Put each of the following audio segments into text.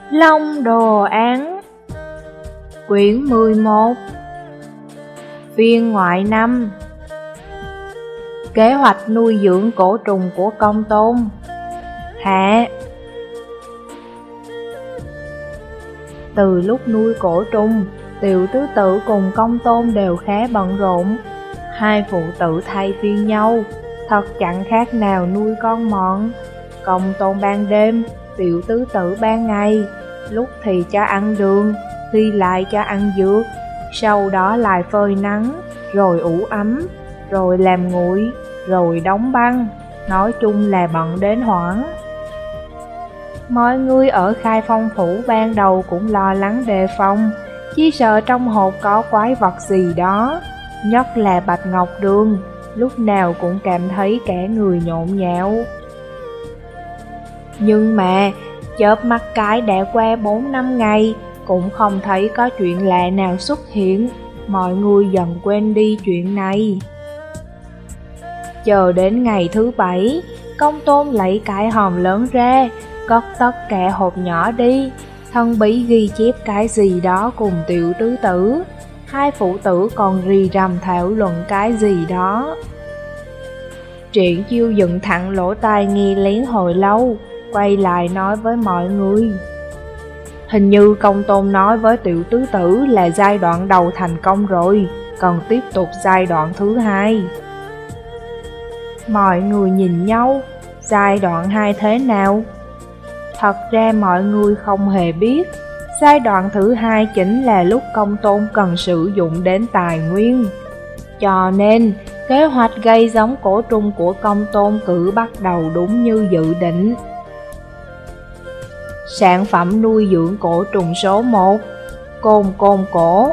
Long Đồ Án Quyển 11 Phiên ngoại 5 Kế hoạch nuôi dưỡng cổ trùng của Công Tôn Hạ. Từ lúc nuôi cổ trùng, Tiểu tứ tử cùng Công Tôn đều khá bận rộn. Hai phụ tử thay phiên nhau, thật chẳng khác nào nuôi con mọn. Công Tôn ban đêm, Tiểu tứ tử ban ngày, lúc thì cho ăn đường, khi lại cho ăn dược, sau đó lại phơi nắng, rồi ủ ấm, rồi làm nguội, rồi đóng băng, nói chung là bận đến hoảng. Mọi người ở Khai Phong phủ ban đầu cũng lo lắng đề phòng, chỉ sợ trong hộp có quái vật gì đó, nhất là Bạch Ngọc Đường, lúc nào cũng cảm thấy cả người nhộn nhạo. Nhưng mà, chớp mắt cái đã qua 4-5 ngày, cũng không thấy có chuyện lạ nào xuất hiện, mọi người dần quên đi chuyện này. Chờ đến ngày thứ 7, Công Tôn lấy cái hòm lớn ra, cất tất cả hộp nhỏ đi, thân bí ghi chép cái gì đó cùng Tiểu tứ tử. Hai phụ tử còn rì rầm thảo luận cái gì đó. Triển Chiêu dựng thẳng lỗ tai nghe lén hồi lâu, quay lại nói với mọi người. Hình như Công Tôn nói với Tiểu tứ tử là giai đoạn đầu thành công rồi, còn tiếp tục giai đoạn thứ 2. Mọi người nhìn nhau, giai đoạn 2 thế nào? Thật ra mọi người không hề biết, giai đoạn thứ 2 chính là lúc Công Tôn cần sử dụng đến tài nguyên. Cho nên, kế hoạch gây giống cổ trùng của Công Tôn cứ bắt đầu đúng như dự định. Sản phẩm nuôi dưỡng cổ trùng số 1, côn côn cổ.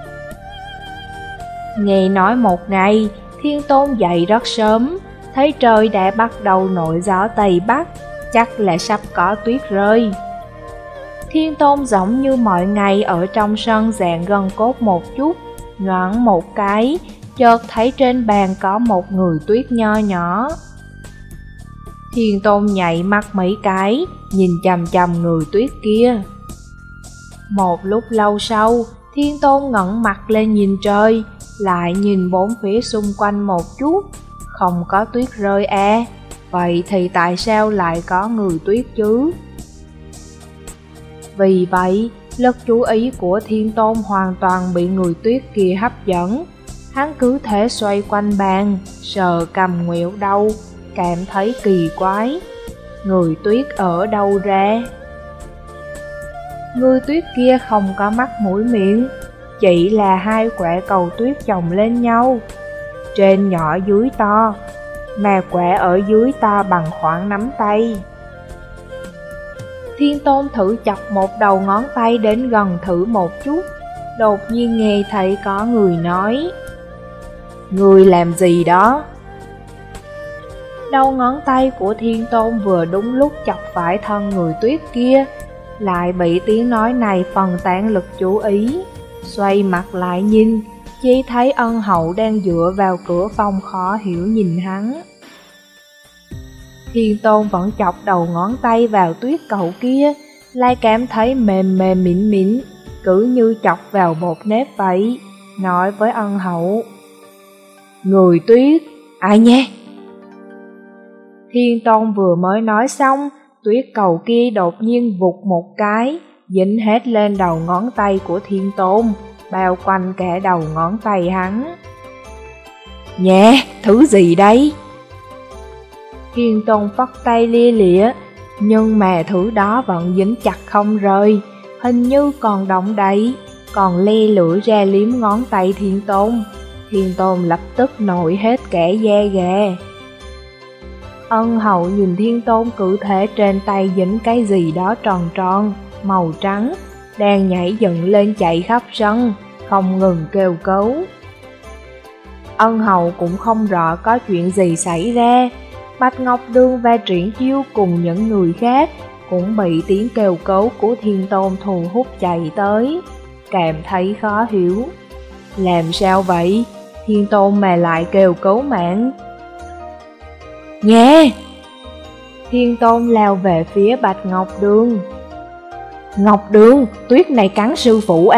Nghe nói một ngày, Thiên Tôn dậy rất sớm, thấy trời đã bắt đầu nổi gió Tây Bắc, chắc là sắp có tuyết rơi. Thiên Tôn giống như mọi ngày ở trong sân dạng gần cốt một chút, nhoáng một cái, chợt thấy trên bàn có một người tuyết nho nhỏ. Thiên Tôn nhảy mắt mấy cái, nhìn chằm chằm người tuyết kia. Một lúc lâu sau, Thiên Tôn ngẩng mặt lên nhìn trời, lại nhìn bốn phía xung quanh một chút, không có tuyết rơi à, vậy thì tại sao lại có người tuyết chứ? Vì vậy, lực chú ý của Thiên Tôn hoàn toàn bị người tuyết kia hấp dẫn. Hắn cứ thế xoay quanh bàn, sờ cầm nguẹo đầu, cảm thấy kỳ quái. Người tuyết ở đâu ra? Người tuyết kia không có mắt mũi miệng, chỉ là hai quả cầu tuyết chồng lên nhau, trên nhỏ dưới to, mà quả ở dưới to bằng khoảng nắm tay. Thiên Tôn thử chọc một đầu ngón tay đến gần thử một chút, đột nhiên nghe thấy có người nói. Người làm gì đó? Đầu ngón tay của Thiên Tôn vừa đúng lúc chọc phải thân người tuyết kia, lại bị tiếng nói này phân tán lực chú ý. Xoay mặt lại nhìn, chỉ thấy Ân Hậu đang dựa vào cửa phòng khó hiểu nhìn hắn. Thiên Tôn vẫn chọc đầu ngón tay vào tuyết cầu kia, lại cảm thấy mềm mềm mịn mịn, cứ như chọc vào bột nếp vậy, nói với Ân Hậu. Người tuyết, ai nha? Thiên Tôn vừa mới nói xong, tuyết cầu kia đột nhiên vụt một cái, dính hết lên đầu ngón tay của Thiên Tôn, bao quanh cả đầu ngón tay hắn. Nhẹ, thứ gì đây? Thiên Tôn phất tay lia lịa, nhưng mà thứ đó vẫn dính chặt không rời, hình như còn động đậy, còn le lưỡi ra liếm ngón tay Thiên Tôn. Thiên Tôn lập tức nổi hết cả da gà. Ân Hậu nhìn Thiên Tôn cử thể trên tay dính cái gì đó tròn tròn, màu trắng, đang nhảy dựng lên chạy khắp sân, không ngừng kêu cứu. Ân Hậu cũng không rõ có chuyện gì xảy ra. Bạch Ngọc Đường và Triển Chiêu cùng những người khác cũng bị tiếng kêu cứu của Thiên Tôn thu hút chạy tới, cảm thấy khó hiểu. Làm sao vậy? Thiên Tôn mà lại kêu cứu mạng. Nghe! Thiên Tôn lao về phía Bạch Ngọc Đường. Ngọc Đường, tuyết này cắn sư phụ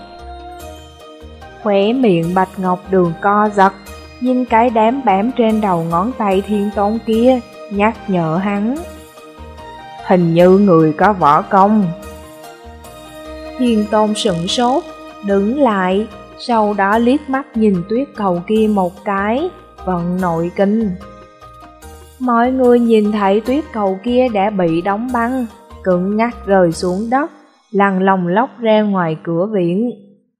Khóe miệng Bạch Ngọc Đường co giật, nhìn cái đám bám trên đầu ngón tay Thiên Tôn kia, nhắc nhở hắn. Hình như người có võ công. Thiên Tôn sửng sốt, đứng lại, sau đó liếc mắt nhìn tuyết cầu kia một cái, vận nội kinh. Mọi người nhìn thấy tuyết cầu kia đã bị đóng băng, cứng ngắc rơi xuống đất, lăn lông lốc ra ngoài cửa viện.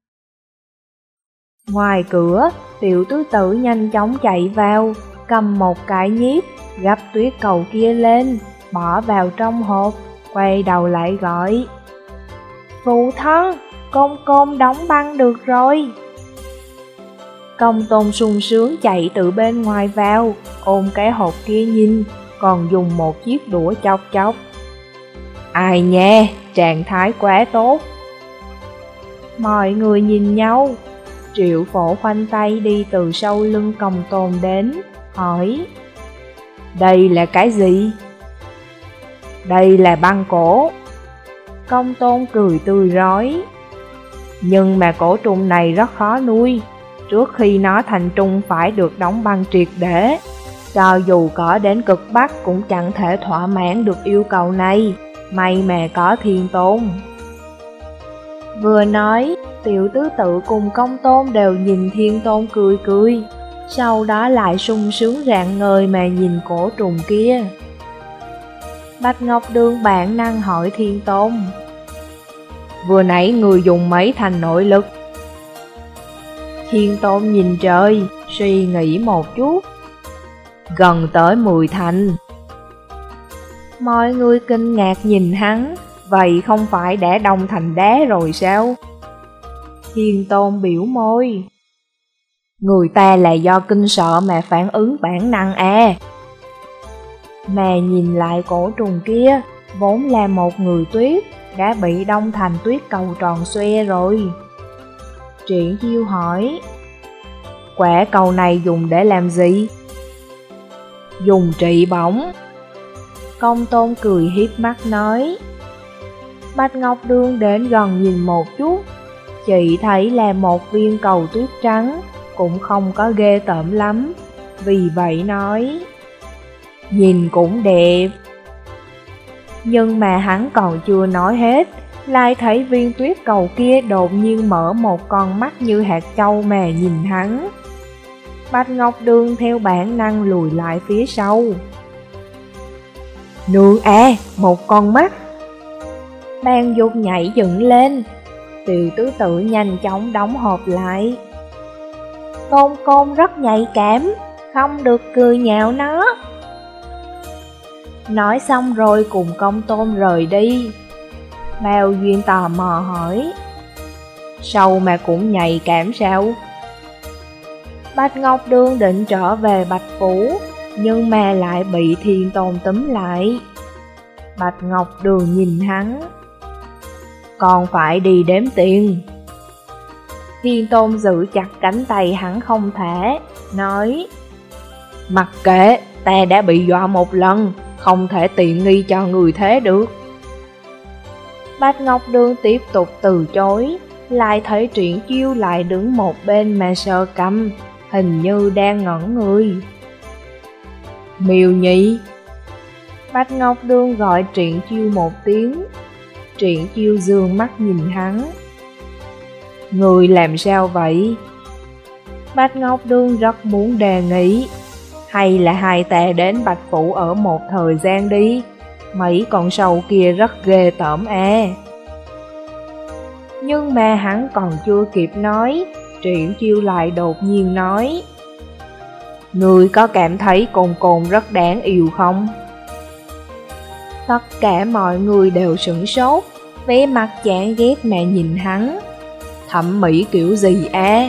Ngoài cửa, Tiểu Tứ Tử nhanh chóng chạy vào, cầm một cái nhíp, gấp tuyết cầu kia lên, bỏ vào trong hộp, quay đầu lại gọi. Phụ thân, Côn Côn đóng băng được rồi. Công Tôn sung sướng chạy từ bên ngoài vào, ôm cái hộp kia nhìn, còn dùng một chiếc đũa chọc chọc. Ai nha, trạng thái quá tốt. Mọi người nhìn nhau. Triệu Phổ khoanh tay đi từ sau lưng Công Tôn đến, hỏi. Đây là cái gì? Đây là băng cổ. Công Tôn cười tươi rói. Nhưng mà cổ trùng này rất khó nuôi, trước khi nó thành trùng phải được đóng băng triệt để. Cho dù có đến cực Bắc cũng chẳng thể thỏa mãn được yêu cầu này, may mà có Thiên Tôn. Vừa nói, Tiểu Tứ Tự cùng Công Tôn đều nhìn Thiên Tôn cười cười, sau đó lại sung sướng rạng ngời mà nhìn cổ trùng kia. Bạch Ngọc Đường bản năng hỏi Thiên Tôn. Vừa nãy người dùng mấy thành nội lực? Thiên Tôn nhìn trời, suy nghĩ một chút. Gần tới 10 thành. Mọi người kinh ngạc nhìn hắn, vậy không phải đã đông thành đá rồi sao? Thiên Tôn biểu môi. Người ta là do kinh sợ mà phản ứng bản năng Mà nhìn lại cổ trùng kia, vốn là một người tuyết, đã bị đông thành tuyết cầu tròn xoe rồi. Triển Chiêu hỏi. Quả cầu này dùng để làm gì? Dùng trị bỏng. Công Tôn cười hiếp mắt nói. Bạch Ngọc Đường đến gần nhìn một chút, chị thấy là một viên cầu tuyết trắng, cũng không có ghê tởm lắm, vì vậy nói. Nhìn cũng đẹp. Nhưng mà hắn còn chưa nói hết, lại thấy viên tuyết cầu kia đột nhiên mở một con mắt như hạt châu mà nhìn hắn. Bạch Ngọc Đường theo bản năng lùi lại phía sau. Nương một con mắt. Ban Dục nhảy dựng lên. Tiểu Tứ Tự nhanh chóng đóng hộp lại. Côn Côn rất nhạy cảm, không được cười nhạo nó. Nói xong rồi cùng Công Tôn rời đi. Bao Duyên tò mò hỏi. Sâu mà cũng nhạy cảm sao? Bạch Ngọc Đường định trở về Bạch Phủ, nhưng mà lại bị Thiên Tôn túm lại. Bạch Ngọc Đường nhìn hắn. Còn phải đi đếm tiền. Thiên Tôn giữ chặt cánh tay hắn không thể, nói. Mặc kệ, ta đã bị dọa một lần, không thể tiện nghi cho người thế được. Bạch Ngọc Đường tiếp tục từ chối, lại thấy Triển Chiêu lại đứng một bên mà sờ cằm, hình như đang ngẩn người. Miêu Nhi. Bạch Ngọc Đường gọi Triển Chiêu một tiếng. Triển Chiêu dương mắt nhìn hắn. Người làm sao vậy? Bạch Ngọc Đường rất muốn đề nghị, hay là hai ta đến Bạch Phủ ở một thời gian đi, mấy con sâu kia rất ghê tởm Nhưng mà hắn còn chưa kịp nói, Triển Chiêu lại đột nhiên nói. Người có cảm thấy Côn Côn rất đáng yêu không? Tất cả mọi người đều sửng sốt, vẻ mặt chán ghét mà nhìn hắn. Thẩm mỹ kiểu gì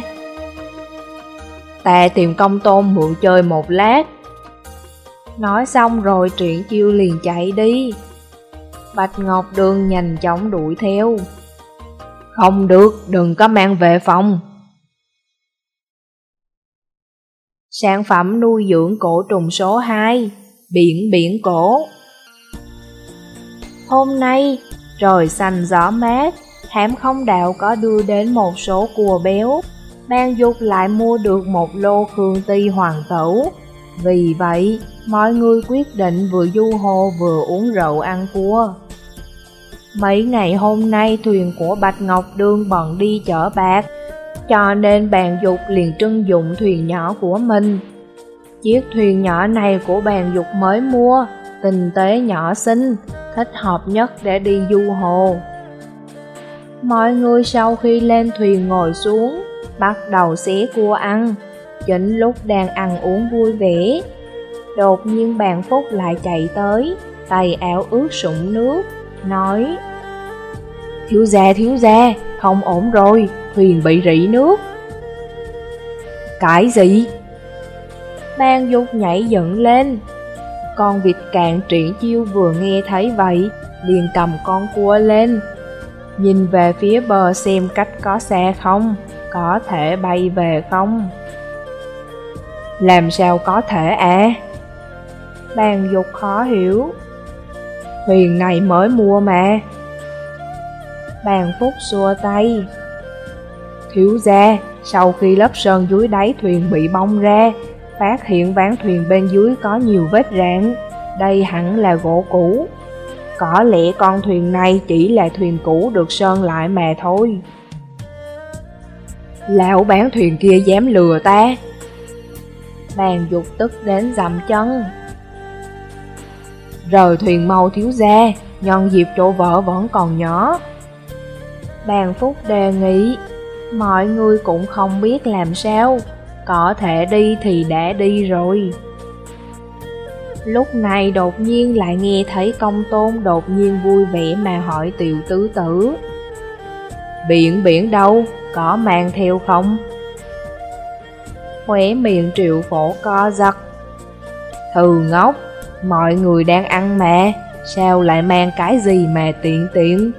Ta tìm Công Tôn mượn chơi một lát. Nói xong rồi Triển Chiêu liền chạy đi. Bạch Ngọc Đường nhanh chóng đuổi theo. Không được, đừng có mang về phòng. Sản phẩm nuôi dưỡng cổ trùng số 2, biển cổ. Hôm nay, Trời xanh gió mát, hãm không đạo có đưa đến một số cua béo. Ban Dục lại mua được một lô khương ti hoàng tẩu. Vì vậy, mọi người quyết định vừa du hồ vừa uống rượu ăn cua. Mấy ngày hôm nay thuyền của Bạch Ngọc Đường bận đi chở bạc, cho nên Bàn Dục liền trưng dụng thuyền nhỏ của mình. Chiếc thuyền nhỏ này của Bàn Dục mới mua, tinh tế nhỏ xinh, thích hợp nhất để đi du hồ. Mọi người sau khi lên thuyền ngồi xuống, bắt đầu xé cua ăn. Chính lúc đang ăn uống vui vẻ, đột nhiên Bàn Phúc lại chạy tới, tay áo ướt sũng nước, nói: thiếu gia, không ổn rồi, thuyền bị rỉ nước. Cái gì? Ban Dục nhảy dựng lên. Con vịt cạn Triển Chiêu vừa nghe thấy vậy, liền cầm con cua lên, nhìn về phía bờ xem cách có xa không, có thể bay về không. Làm sao có thể à? Ban Dục khó hiểu. Thuyền này mới mua mà. Bàn Phúc xua tay. Thiếu gia, sau khi lớp sơn dưới đáy thuyền bị bong ra, phát hiện ván thuyền bên dưới có nhiều vết rạn. Đây hẳn là gỗ cũ. Có lẽ con thuyền này chỉ là thuyền cũ được sơn lại mà thôi. Lão bán thuyền kia dám lừa ta. Bàn Dục tức đến dậm chân. Rời thuyền mau thiếu gia, nhân dịp chỗ vợ vẫn còn nhỏ. Bàn Phúc đề nghị. Mọi người cũng không biết làm sao, có thể đi thì đã đi rồi. Lúc này đột nhiên lại nghe thấy Công Tôn đột nhiên vui vẻ mà hỏi Tiểu Tứ Tử: Biển đâu, có mang theo không? Khóe miệng Triệu Phổ co giật. Thừ ngốc, mọi người đang ăn mà, sao lại mang cái gì mà tiện?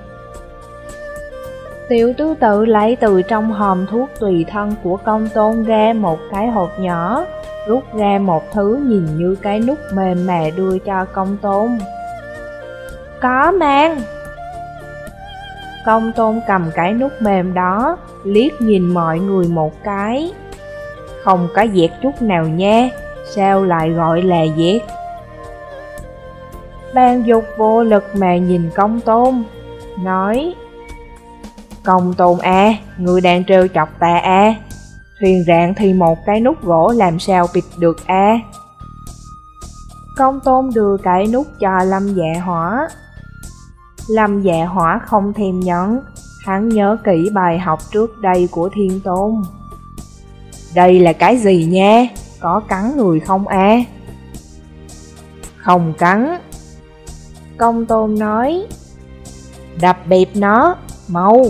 Tiểu Tứ Tự lấy từ trong hòm thuốc tùy thân của Công Tôn ra một cái hộp nhỏ, rút ra một thứ nhìn như cái nút mềm mà đưa cho Công Tôn. Có mang. Công Tôn cầm cái nút mềm đó, liếc nhìn mọi người một cái. Không có dẹt chút nào nha, sao lại gọi là dẹt? Ban Dục vô lực mà nhìn Công Tôn, nói: Công Tôn à, người đang trêu chọc ta à? Thuyền rạn thì một cái nút gỗ làm sao bịt được à? Công Tôn đưa cái nút cho Lâm Dạ Hỏa. Lâm Dạ Hỏa không thèm nhận, hắn nhớ kỹ bài học trước đây của Thiên Tôn. Đây là cái gì nha, có cắn người không à? Không cắn. Công Tôn nói: Đập bẹp nó, mau.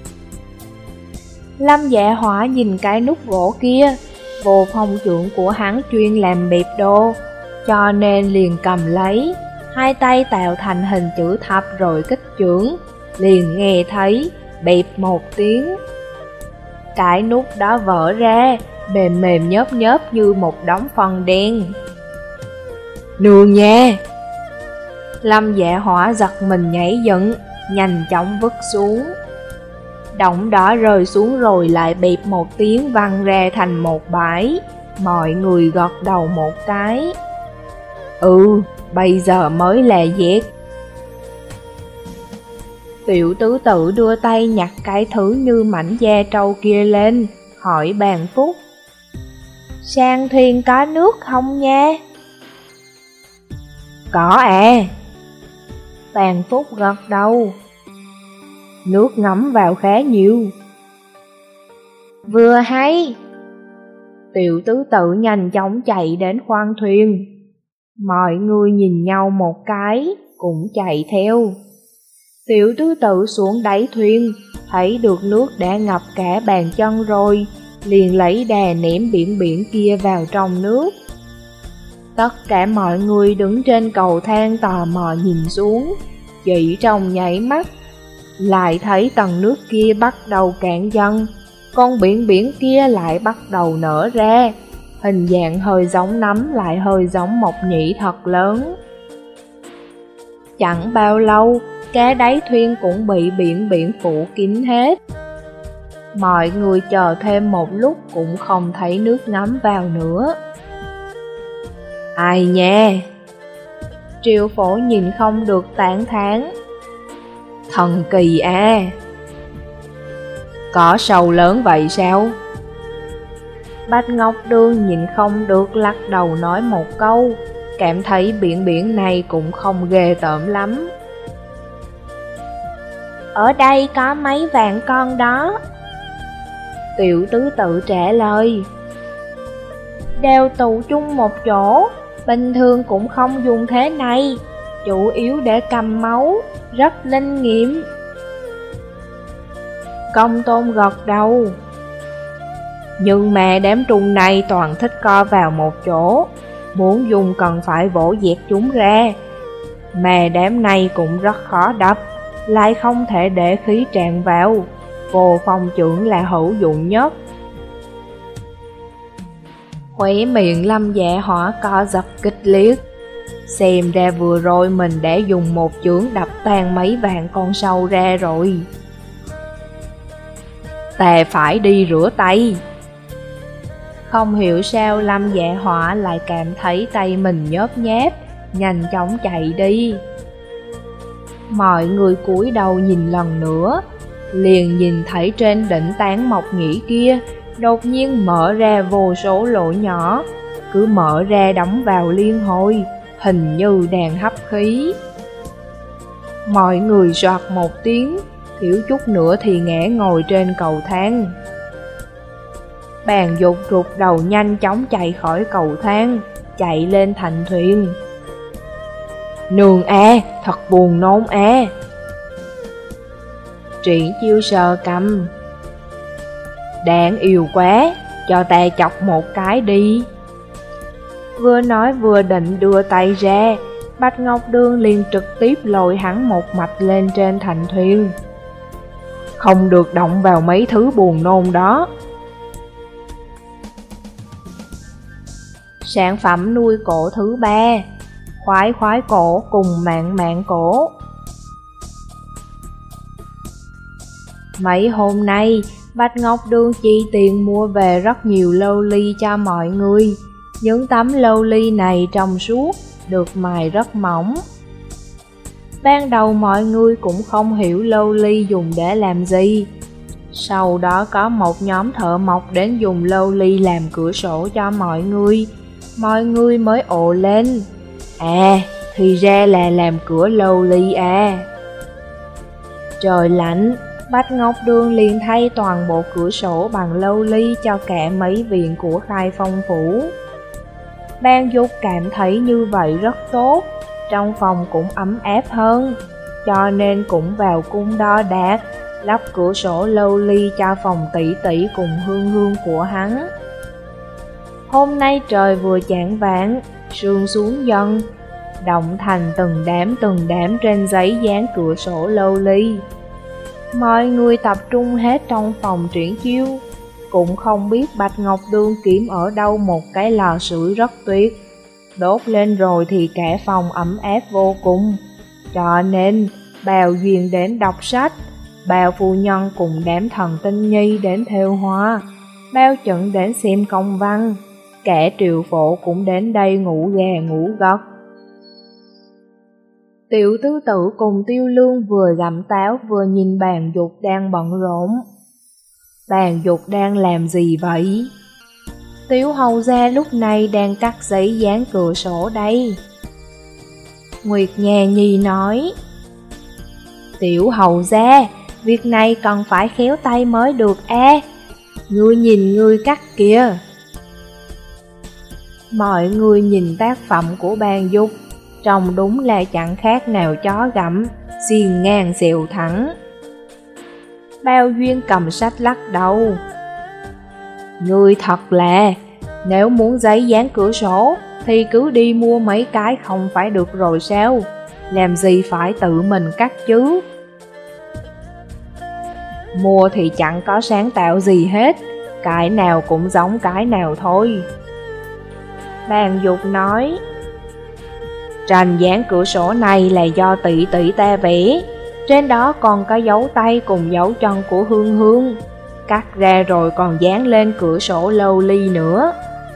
Lâm Dạ Hỏa nhìn cái nút gỗ kia, vô phong trưởng của hắn chuyên làm bẹp đồ, cho nên liền cầm lấy, hai tay tạo thành hình chữ thập rồi kích chưởng, liền nghe thấy bẹp một tiếng. Cái nút đó vỡ ra, mềm mềm nhớp nhớp như một đống phân đen. Nương nha! Lâm Dạ Hỏa giật mình nhảy dựng, nhanh chóng vứt xuống. Đống đó rơi xuống rồi lại bẹp một tiếng văng ra thành một bãi. Mọi người gật đầu một cái. Bây giờ mới là dẹt. Tiểu Tứ Tự đưa tay nhặt cái thứ như mảnh da trâu kia lên, hỏi Bàn Phúc: Sang thuyền có nước không nha? Có à. Bàn Phúc gật đầu. Nước ngấm vào khá nhiều. Vừa hay. Tiểu Tứ Tự nhanh chóng chạy đến khoang thuyền. Mọi người nhìn nhau một cái, cũng chạy theo. Tiểu Tứ Tự xuống đáy thuyền, thấy được nước đã ngập cả bàn chân rồi, liền lấy đà ném biển kia vào trong nước. Tất cả mọi người đứng trên cầu thang tò mò nhìn xuống, chỉ trong nháy mắt, lại thấy tầng nước kia bắt đầu cạn dần, con biển kia lại bắt đầu nở ra, hình dạng hơi giống nấm lại hơi giống mộc nhĩ thật lớn. Chẳng bao lâu, Cá đáy thuyền cũng bị biển phủ kín hết. Mọi người chờ thêm một lúc cũng không thấy nước ngấm vào nữa. Ai nha? Triệu Phổ nhìn không được tán thán. Thần kỳ à! Có sâu lớn vậy sao? Bạch Ngọc Đường nhìn không được lắc đầu nói một câu, cảm thấy biển này cũng không ghê tởm lắm. Ở đây có mấy vạn con đó. Tiểu tứ tự trả lời. Đều tụ chung một chỗ, bình thường cũng không dùng thế này, chủ yếu để cầm máu, rất linh nghiệm. Công Tôn gật đầu. Nhưng mà đám trùng này toàn thích co vào một chỗ, muốn dùng cần phải vỗ dẹt chúng ra. Mà đám này cũng rất khó đập, lại không thể để khí tràn vào. Vô phong trưởng là hữu dụng nhất. Khóe miệng Lâm Dạ Hỏa co giật kịch liệt. Xem ra vừa rồi mình đã dùng một chưởng đập tan mấy vạn con sâu ra rồi. Ta phải đi rửa tay. Không hiểu sao Lâm Dạ Hỏa lại cảm thấy tay mình nhớp nháp, nhanh chóng chạy đi. Mọi người cúi đầu nhìn lần nữa, liền nhìn thấy trên đỉnh tán mộc nhĩ kia đột nhiên mở ra vô số lỗ nhỏ, cứ mở ra đóng vào liên hồi, hình như đang hấp khí. Mọi người soạt một tiếng, thiếu chút nữa thì ngã ngồi trên cầu thang. Bàn Dục rụt đầu nhanh chóng chạy khỏi cầu thang, chạy lên thành thuyền. Nương à, thật buồn nôn à. Triển Chiêu sờ cầm. Đáng yêu quá, cho ta chọc một cái đi. Vừa nói vừa định đưa tay ra, Bạch Ngọc Đường liền trực tiếp lôi hắn một mạch lên trên thành thuyền. Không được động vào mấy thứ buồn nôn đó. Sản phẩm nuôi cổ thứ 3, khoái cổ cùng mạng cổ. Mấy hôm nay, Bạch Ngọc Đường chi tiền mua về rất nhiều lô ly cho mọi người. Những tấm lô ly này trong suốt, được mài rất mỏng. Ban đầu mọi người cũng không hiểu lô ly dùng để làm gì. Sau đó có một nhóm thợ mộc đến dùng lô ly làm cửa sổ cho mọi người mới ồ lên. À, thì ra là làm cửa lô ly à. Trời lạnh, Bạch Ngọc Đường liền thay toàn bộ cửa sổ bằng lô ly cho cả mấy viện của Khai Phong Phủ. Ban Dục cảm thấy như vậy rất tốt, trong phòng cũng ấm áp hơn, cho nên cũng vào cung đo đạc, lắp cửa sổ lô ly cho phòng tỷ tỷ cùng hương của hắn. Hôm nay trời vừa chạng vạng, sương xuống dần, động thành từng đám trên giấy dán cửa sổ lô ly. Mọi người tập trung hết trong phòng Triển Chiêu, cũng không biết Bạch Ngọc Đường kiếm ở đâu một cái lò sưởi rất tuyệt, đốt lên rồi thì cả phòng ấm áp vô cùng. Cho nên Bào Duyên đến đọc sách, Bào Phu Nhân cùng đám thần tinh nhi đến thêu hoa, Bào Trận đến xem công văn, cả Triệu Phổ cũng đến đây ngủ gà ngủ gật. Tiểu tứ tự cùng Tiêu Lương vừa gặm táo vừa nhìn Bàn Dục đang bận rộn. Bàn Dục đang làm gì vậy? Tiểu hầu gia lúc này đang cắt giấy dán cửa sổ đây. Nguyệt Nha Nhi nói. Tiểu hầu gia, việc này cần phải khéo tay mới được a. Ngươi nhìn ngươi cắt kìa. Mọi người nhìn tác phẩm của Bàn Dục, trông đúng là chẳng khác nào chó gặm, xiên ngang xèo thẳng. Bao Duyên cầm sách lắc đầu. Ngươi thật là, nếu muốn giấy dán cửa sổ thì cứ đi mua mấy cái không phải được rồi sao? Làm gì phải tự mình cắt chứ? Mua thì chẳng có sáng tạo gì hết, cái nào cũng giống cái nào thôi. Bàn Dục nói. Tranh dán cửa sổ này là do tỷ tỷ ta vẽ, Trên đó còn có dấu tay cùng dấu chân của Hương Hương, cắt ra rồi còn dán lên cửa sổ lâu ly nữa.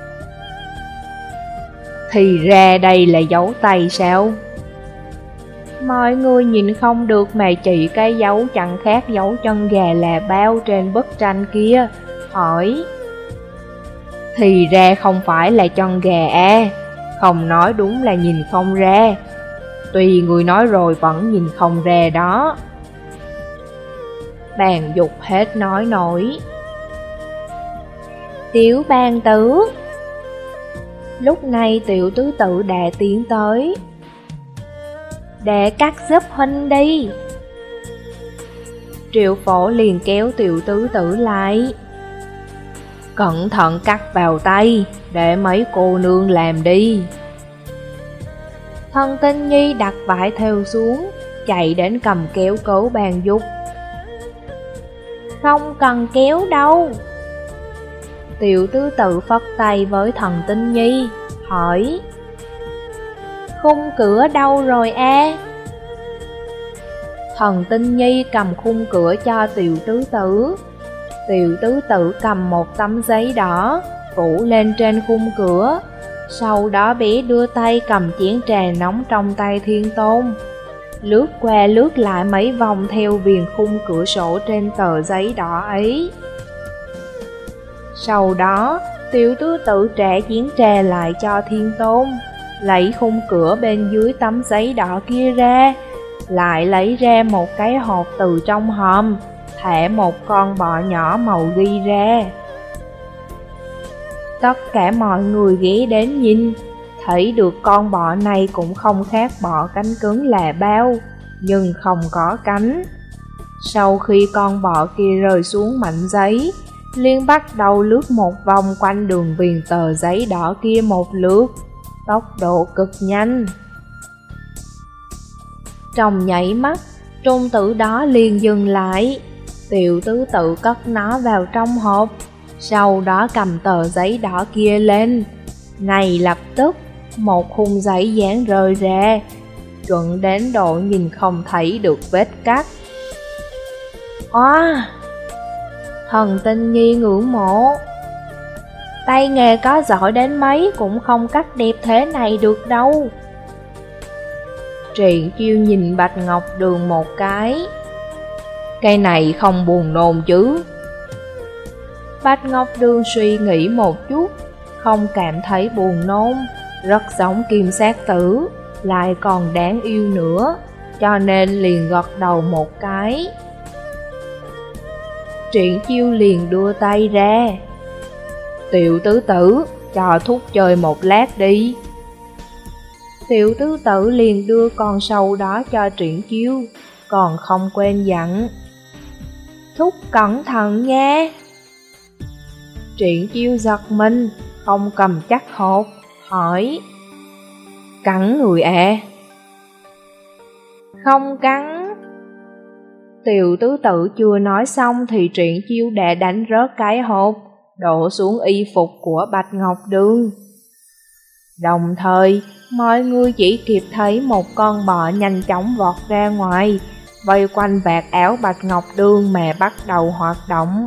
Thì ra đây là dấu tay sao? Mọi người nhìn không được mà chỉ cái dấu chẳng khác dấu chân gà là bao trên bức tranh kia, hỏi. Thì ra không phải là chân gà à, không nói đúng là nhìn không ra. Tuy người nói rồi vẫn nhìn không ra đó. Bàn Dục hết nói nổi. Tiểu Bàn Tử. Lúc này Tiểu Tứ Tự đã tiến tới. Để cắt giúp huynh đi. Triệu Phổ liền kéo Tiểu Tứ Tự lại. Cẩn thận cắt vào tay, để mấy cô nương làm đi. Thần Tinh Nhi đặt vải thêu xuống, chạy đến cầm kéo cứu Bàn Dục. Không cần kéo đâu. Tiểu Tứ Tự phất tay với Thần Tinh Nhi, hỏi. Khung cửa đâu rồi a? Thần Tinh Nhi cầm khung cửa cho Tiểu Tứ Tự. Tiểu Tứ Tự cầm một tấm giấy đỏ, phủ lên trên khung cửa. Sau đó bé đưa tay cầm chén trà nóng trong tay Thiên Tôn, lướt qua lướt lại mấy vòng theo viền khung cửa sổ trên tờ giấy đỏ ấy. Sau đó, Tiểu Tứ Tự trả chén trà lại cho Thiên Tôn, lấy khung cửa bên dưới tấm giấy đỏ kia ra, lại lấy ra một cái hộp từ trong hòm, thả một con bọ nhỏ màu ghi ra. Tất cả mọi người ghé đến nhìn, thấy được con bọ này cũng không khác bọ cánh cứng là bao, nhưng không có cánh. Sau khi con bọ kia rơi xuống mảnh giấy, liền bắt đầu lướt một vòng quanh đường viền tờ giấy đỏ kia một lượt, tốc độ cực nhanh. Trong nháy mắt, trung tử đó liền dừng lại. Tiểu Tứ Tự cất nó vào trong hộp, sau đó cầm tờ giấy đỏ kia lên. Ngay lập tức, một khung giấy dán rơi ra, chuẩn đến độ nhìn không thấy được vết cắt. Oa! Thần Tinh Nhi ngưỡng mộ. Tay nghề có giỏi đến mấy cũng không cắt đẹp thế này được đâu. Triện Chiêu nhìn Bạch Ngọc Đường một cái. Cái này không buồn nôn chứ? Bạch Ngọc Đường suy nghĩ một chút, không cảm thấy buồn nôn, rất giống Kim Sát Tử, lại còn đáng yêu nữa, cho nên liền gật đầu một cái. Triện Chiêu liền đưa tay ra. Tiểu Tứ Tử, cho thúc chơi một lát đi. Tiểu Tứ Tử liền đưa con sâu đó cho Triện Chiêu, còn không quên dặn. Thúc cẩn thận nha. Triện Chiêu giật mình, không cầm chắc hộp, hỏi. Cắn người à? Không cắn. Tiểu Tứ Tự chưa nói xong thì Triện Chiêu đã đánh rớt cái hộp, đổ xuống y phục của Bạch Ngọc Đường. Đồng thời, mọi người chỉ kịp thấy một con bọ nhanh chóng vọt ra ngoài, vây quanh vạt áo Bạch Ngọc Đường mà bắt đầu hoạt động.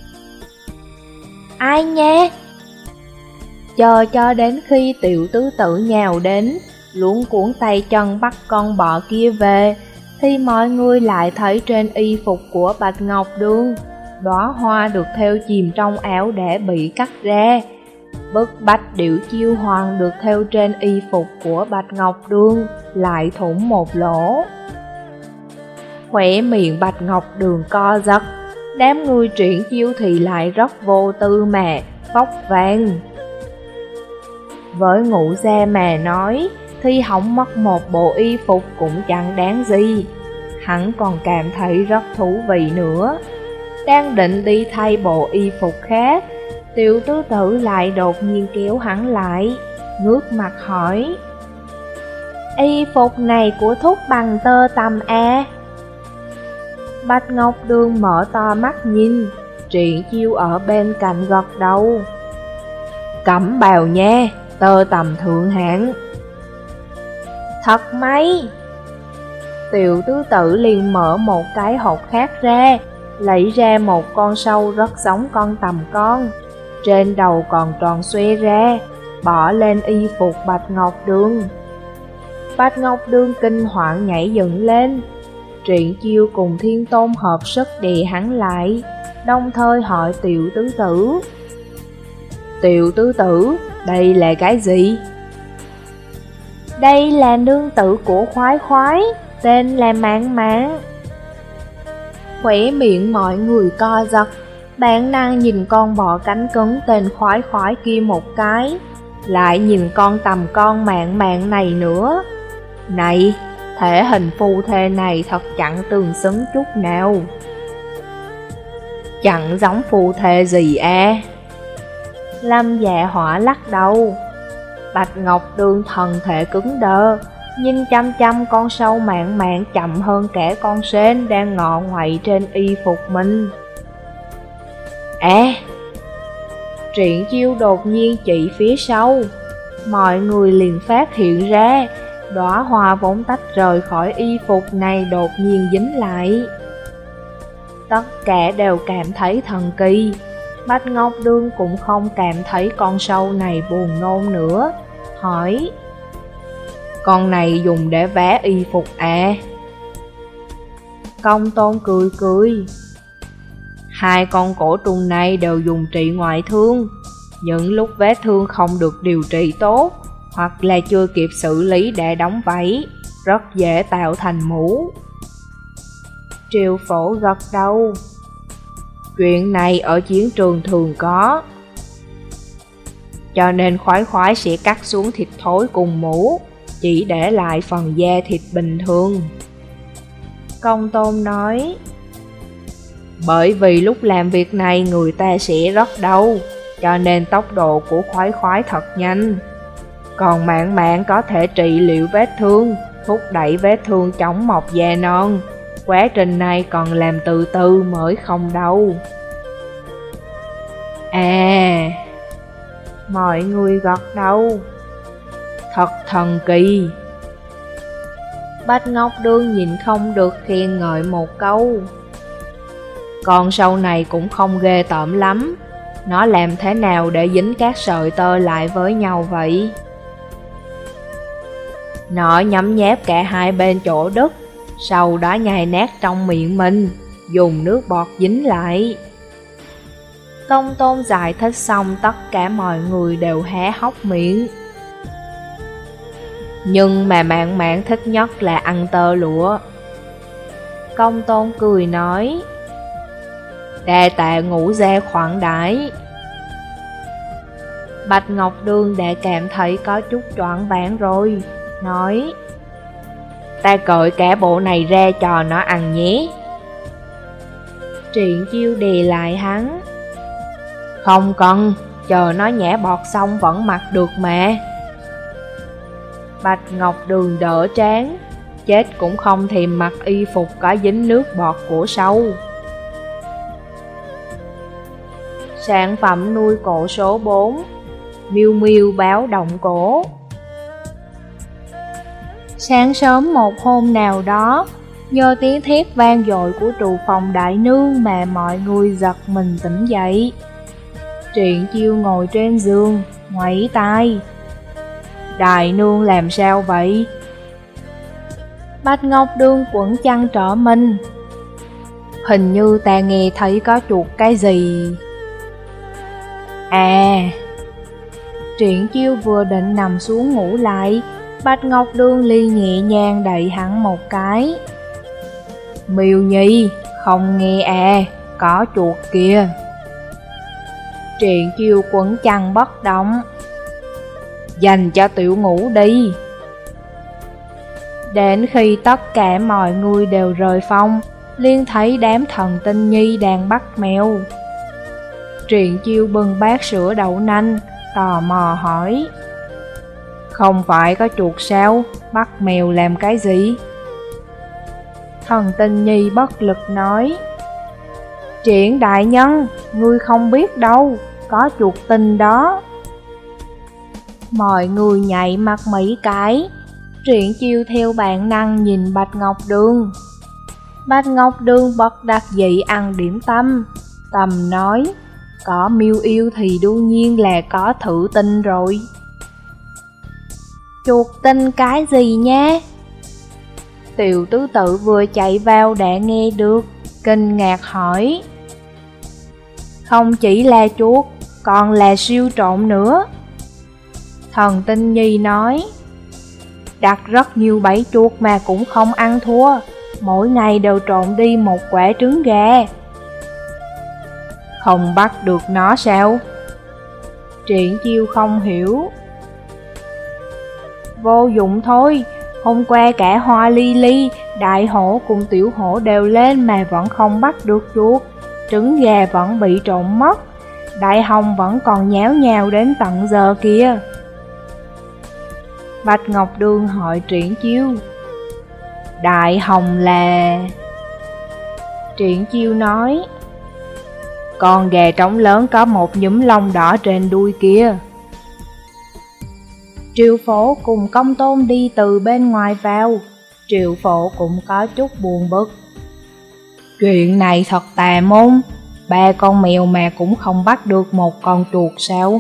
Ai nha? Chờ cho đến khi Tiểu Tứ Tự nhào đến, luống cuốn tay chân bắt con bọ kia về, thì mọi người lại thấy trên y phục của Bạch Ngọc Đường, đóa hoa được thêu chìm trong áo đã bị cắt ra. Bức bách Điểu Chiêu Hoàng được thêu trên y phục của Bạch Ngọc Đường lại thủng một lỗ. Khỏe miệng Bạch Ngọc Đường co giật, đám người Triện Chiêu thì lại rất vô tư mà phóc vàng. Với Ngũ Gia mà nói thì hỏng mất một bộ y phục cũng chẳng đáng gì, hắn còn cảm thấy rất thú vị nữa. Đang định đi thay bộ y phục khác, Tiểu Tứ Tự lại đột nhiên kéo hắn lại, ngước mặt hỏi. Y phục này của thúc bằng tơ tằm à? Bạch Ngọc Đường mở to mắt nhìn, Triện Chiêu ở bên cạnh gật đầu. Cẩm bào nha, tơ tằm thượng hạng. Thật mấy? Tiểu tứ tử liền mở một cái hộp khác ra, lấy ra một con sâu rất giống con tầm con, trên đầu còn tròn xoe ra, bỏ lên y phục Bạch Ngọc Đường. Bạch Ngọc Đường kinh hoảng nhảy dựng lên. Triển Chiêu cùng Thiên Tôn hợp sức đè hắn lại, đồng thời hỏi Tiểu tứ tử: Tiểu tứ tử, đây là cái gì? Đây là nương tử của khoái khoái, tên là Mạn Mạn. Khóe miệng mọi người co giật, bản năng nhìn con bọ cánh cứng tên khoái khoái kia một cái, lại nhìn con tầm con Mạn Mạn này nữa. Này, thể hình phu thê này thật chẳng tương xứng chút nào. Chẳng giống phu thê gì à? Lâm Dạ Hỏa lắc đầu. Bạch Ngọc Đường thần thể cứng đơ, nhìn chăm chăm con sâu Mạn Mạn chậm hơn cả con sên đang ngọ ngoậy trên y phục mình. À! Triển Chiêu đột nhiên chỉ phía sau, mọi người liền phát hiện ra, đóa hoa vốn tách rời khỏi y phục này đột nhiên dính lại. Tất cả đều cảm thấy thần kỳ. Bạch Ngọc Đường cũng không cảm thấy con sâu này buồn nôn nữa, hỏi: Con này dùng để vá y phục à? Công Tôn cười cười: Hai con cổ trùng này đều dùng trị ngoại thương. Những lúc vết thương không được điều trị tốt, hoặc là chưa kịp xử lý để đóng vảy, rất dễ tạo thành mũ. Triều Phổ gật đầu: Chuyện này ở chiến trường thường có, cho nên khoái khoái sẽ cắt xuống thịt thối cùng mũ, chỉ để lại phần da thịt bình thường. Công Tôn nói: Bởi vì lúc làm việc này người ta sẽ rất đau, cho nên tốc độ của khoái khoái thật nhanh. Còn Mạn Mạn có thể trị liệu vết thương, thúc đẩy vết thương chống mọc da non. Quá trình này còn làm từ từ mới không đau. À! Mọi người gật đầu. Thật thần kỳ. Bạch Ngọc Đường nhìn không được khen ngợi một câu. Con sâu này cũng không ghê tởm lắm. Nó làm thế nào để dính các sợi tơ lại với nhau vậy? Nó nhấm nháp cả hai bên chỗ đứt, sau đó nhai nát trong miệng mình, dùng nước bọt dính lại. Công Tôn giải thích xong, tất cả mọi người đều há hốc miệng. Nhưng mà Mạn Mạn thích nhất là ăn tơ lụa. Công Tôn cười nói: Đa tạ Ngũ gia khoản đãi. Bạch Ngọc Đường đã cảm thấy có chút choáng váng rồi, nói: Ta cởi cả bộ này ra cho nó ăn nhé. Triển Chiêu đè lại hắn: Không cần, chờ nó nhả bọt xong vẫn mặc được mà. Bạch Ngọc Đường đỡ trán, chết cũng không thèm mặc y phục có dính nước bọt của sâu. Sản phẩm nuôi cổ số 4, Miu Miu báo động cổ. Sáng sớm một hôm nào đó, do tiếng thét vang dội của trụ phòng đại nương mà mọi người giật mình tỉnh dậy. Triển Chiêu ngồi trên giường, ngoáy tai: Đại nương làm sao vậy? Bạch Ngọc Đường quẩn chăn trở mình: Hình như ta nghe thấy có chuột cái gì. À! Triển Chiêu vừa định nằm xuống ngủ lại, Bạch Ngọc Đường liền nhẹ nhàng đẩy hắn một cái: Miêu Nhi, không nghe à, có chuột kìa. Triển Chiêu quấn chăn bất động: Dành cho tiểu ngủ đi. Đến khi tất cả mọi người đều rời phòng, liền thấy đám thần tinh nhi đang bắt mèo. Triển Chiêu bưng bát sữa đậu nành, tò mò hỏi: Không phải có chuột sao, bắt mèo làm cái gì? Thần tinh nhi bất lực nói: Triển đại nhân, ngươi không biết đâu, có chuột tinh đó. Mọi người nhảy mặt mấy cái, Triển Chiêu theo bản năng nhìn Bạch Ngọc Đường. Bạch Ngọc Đường bất đắc dĩ ăn điểm tâm, tầm nói, có miêu yêu thì đương nhiên là có thử tinh rồi. Chuột tinh cái gì nha? Tiểu tứ tự vừa chạy vào đã nghe được, kinh ngạc hỏi. Không chỉ là chuột, còn là siêu trộn nữa. Thần Tinh Nhi nói, đặt rất nhiều bẫy chuột mà cũng không ăn thua, mỗi ngày đều trộn đi một quả trứng gà. Không bắt được nó sao? Triển Chiêu không hiểu. Vô dụng thôi, hôm qua cả Hoa Ly Ly, đại hổ cùng tiểu hổ đều lên mà vẫn không bắt được chuột, trứng gà vẫn bị trộn mất, đại hồng vẫn còn nháo nhào đến tận giờ kia. Bạch Ngọc Đường hỏi Triển Chiêu, đại hồng là... Triển Chiêu nói, con gà trống lớn có một nhúm lông đỏ trên đuôi kia. Triệu Phổ cùng Công Tôn đi từ bên ngoài vào, Triệu Phổ cũng có chút buồn bực. Chuyện này thật tà môn, 3 con mèo mà cũng không bắt được một con chuột sao?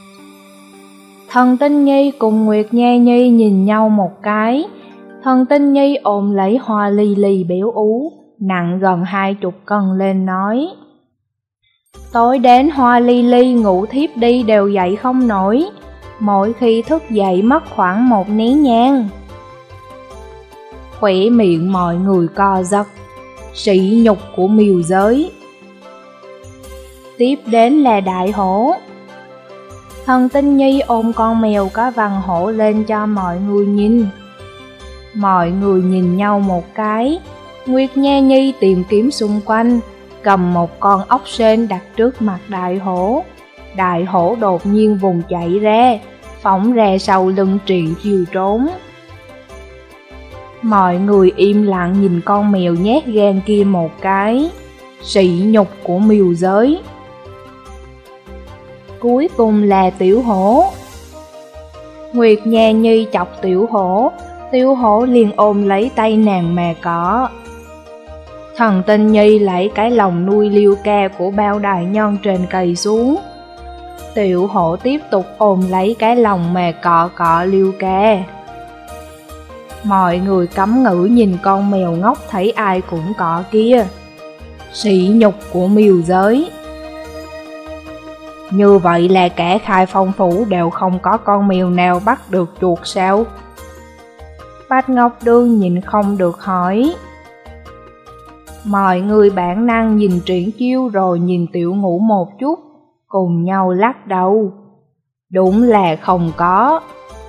Thần Tinh Nhi cùng Nguyệt Nha Nhi nhìn nhau một cái. Thần Tinh Nhi ôm lấy Hoa Ly Ly béo ú, nặng gần 20 cân lên nói, tối đến Hoa Ly Ly ngủ thiếp đi đều dậy không nổi, mỗi khi thức dậy mất khoảng 1 nén nhang. Khỏe miệng mọi người co giật, sỉ nhục của miêu giới. Tiếp đến là đại hổ. Thần Tinh Nhi ôm con mèo có vằn hổ lên cho mọi người nhìn. Mọi người nhìn nhau một cái, Nguyệt Nha Nhi tìm kiếm xung quanh, cầm một con ốc sên đặt trước mặt đại hổ. Đại hổ đột nhiên vùng chạy ra, phóng ra sau lưng Triển Chiêu trốn. Mọi người im lặng nhìn con mèo nhát gan kia một cái, sỉ nhục của miêu giới. Cuối cùng là tiểu hổ. Nguyệt Nha Nhi chọc tiểu hổ liền ôm lấy tay nàng mà cỏ. Thần Tinh Nhi lấy cái lồng nuôi liêu ca của bao đại nhân trên cây xuống. Tiểu hổ tiếp tục ôm lấy cái lồng mà cọ liêu ca. Mọi người cấm ngữ nhìn con mèo ngốc thấy ai cũng cọ kia, sỉ nhục của miêu giới. Như vậy là cả Khai Phong Phủ đều không có con mèo nào bắt được chuột sao? Bạch Ngọc Đường nhìn không được hỏi. Mọi người bản năng nhìn Triển Chiêu rồi nhìn Tiểu Ngũ một chút, cùng nhau lắc đầu. Đúng là không có.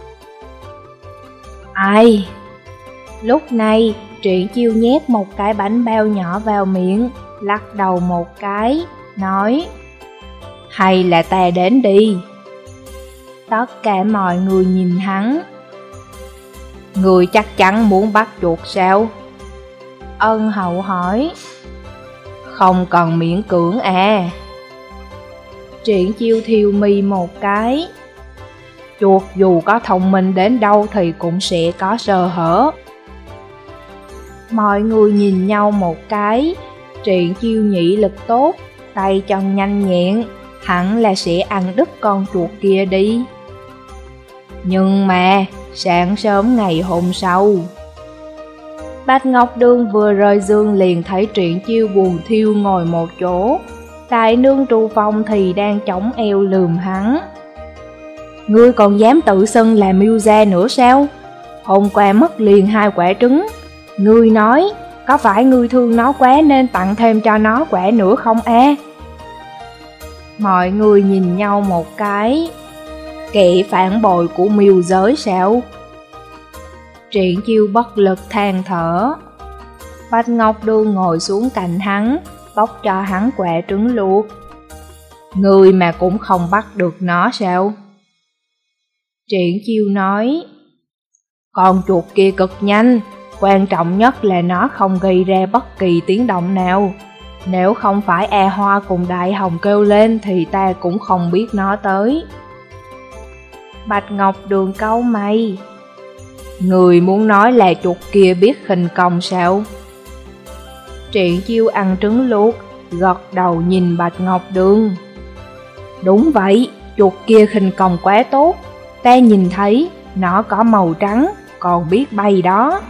Ai? Lúc này, Triển Chiêu nhét một cái bánh bao nhỏ vào miệng, lắc đầu một cái, nói, hay là ta đến đi. Tất cả mọi người nhìn hắn. Người chắc chắn muốn bắt chuột sao? Ân Hậu hỏi. Không cần miễn cưỡng à. Triển Chiêu thiêu mi một cái. Chuột dù có thông minh đến đâu thì cũng sẽ có sơ hở. Mọi người nhìn nhau một cái. Triển Chiêu nhĩ lực tốt, tay chân nhanh nhẹn, hẳn là sẽ ăn đứt con chuột kia đi. Nhưng mà, sáng sớm ngày hôm sau, Bạch Ngọc Đường vừa rời giường liền thấy Triển Chiêu buồn thiêu ngồi một chỗ. Đại nương trụ phòng thì đang chống eo lườm hắn. Ngươi còn dám tự xưng là miêu gia nữa sao? Hôm qua mất liền 2 quả trứng. Ngươi nói, có phải ngươi thương nó quá nên tặng thêm cho nó quả nữa không a? Mọi người nhìn nhau một cái. Kẻ phản bội của miêu giới sao? Triển Chiêu bất lực than thở. Bạch Ngọc Đường ngồi xuống cạnh hắn, bóc cho hắn quả trứng luộc. Người mà cũng không bắt được nó sao? Triển Chiêu nói, con chuột kia cực nhanh, quan trọng nhất là nó không gây ra bất kỳ tiếng động nào. Nếu không phải A Hoa cùng Đại Hồng kêu lên thì ta cũng không biết nó tới. Bạch Ngọc Đường cau mày. Người muốn nói là chuột kia biết khinh công sao? Triển Chiêu ăn trứng luộc, gật đầu nhìn Bạch Ngọc Đường. Đúng vậy, chuột kia khinh công quá tốt. Ta nhìn thấy, nó có màu trắng, còn biết bay đó.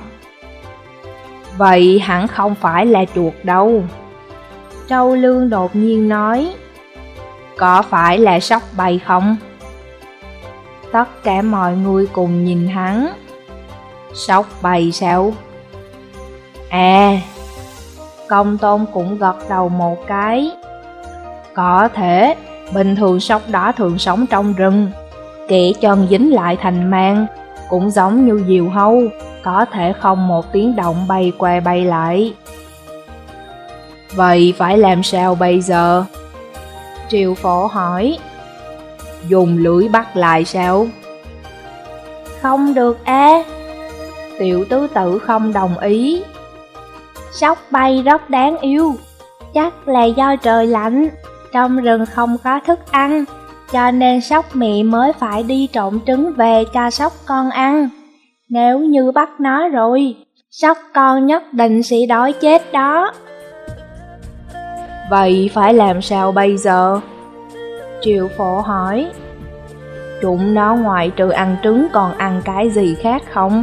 Vậy hẳn không phải là chuột đâu. Trâu Lương đột nhiên nói. Có phải là sóc bay không? Tất cả mọi người cùng nhìn hắn. Sóc bay sao? À, Công Tôn cũng gật đầu một cái. Có thể, bình thường sóc đỏ thường sống trong rừng, kẻ chân dính lại thành mang, cũng giống như diều hâu, có thể không một tiếng động bay qua bay lại. Vậy phải làm sao bây giờ? Triệu Phổ hỏi. Dùng lưỡi bắt lại sao? Không được á. Tiểu tứ tử không đồng ý. Sóc bay rất đáng yêu, chắc là do trời lạnh, trong rừng không có thức ăn, cho nên sóc mẹ mới phải đi trộn trứng về cho sóc con ăn. Nếu như bắt nó rồi, sóc con nhất định sẽ đói chết đó. Vậy phải làm sao bây giờ? Triệu Phổ hỏi. Chúng nó ngoại trừ ăn trứng còn ăn cái gì khác không?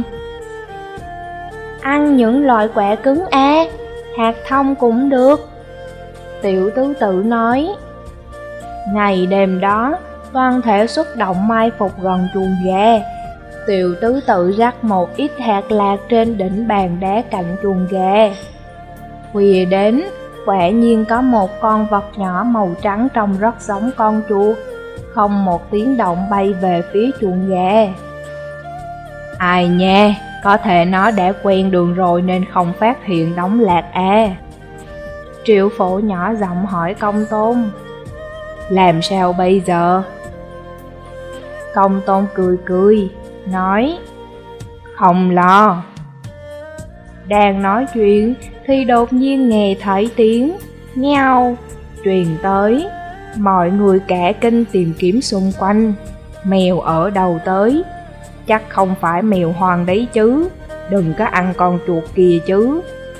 Ăn những loại quả cứng hạt thông cũng được. Tiểu tứ tử nói. Ngày đêm đó, toàn thể xuất động mai phục gần chuồng gà. Tiểu tứ tự rắc một ít hạt lạc trên đỉnh bàn đá cạnh chuồng gà. Khuya đến, quả nhiên có một con vật nhỏ màu trắng trông rất giống con chuột, không một tiếng động bay về phía chuồng gà. Ai nha, có thể nó đã quen đường rồi nên không phát hiện đống lạc Triệu Phổ nhỏ giọng hỏi Công Tôn. Làm sao bây giờ? Công Tôn cười cười, nói. Không lo. Đang nói chuyện thì đột nhiên nghe thấy tiếng nghèo truyền tới. Mọi người cả kinh tìm kiếm xung quanh. Mèo ở đâu tới? Chắc không phải mèo hoang đấy chứ. Đừng có ăn con chuột kia chứ.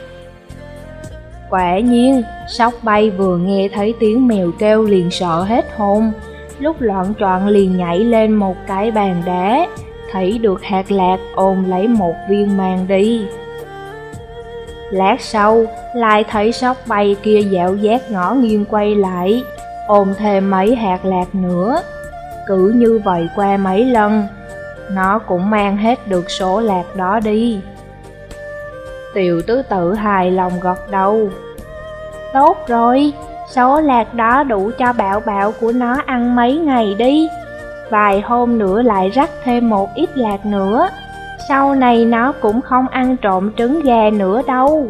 Quả nhiên, sóc bay vừa nghe thấy tiếng mèo kêu liền sợ hết hồn. Lúc loạn trọn liền nhảy lên một cái bàn đá, thấy được hạt lạc ôm lấy một viên mang đi. Lát sau, lại thấy sóc bay kia dạo giác ngõ nghiêng quay lại, ôm thêm mấy hạt lạc nữa. Cứ như vậy qua mấy lần, nó cũng mang hết được số lạc đó đi. Tiểu tứ tự hài lòng gật đầu. Tốt rồi, số lạc đó đủ cho bảo bảo của nó ăn mấy ngày đi. Vài hôm nữa lại rắc thêm một ít lạc nữa. Sau này nó cũng không ăn trộm trứng gà nữa đâu.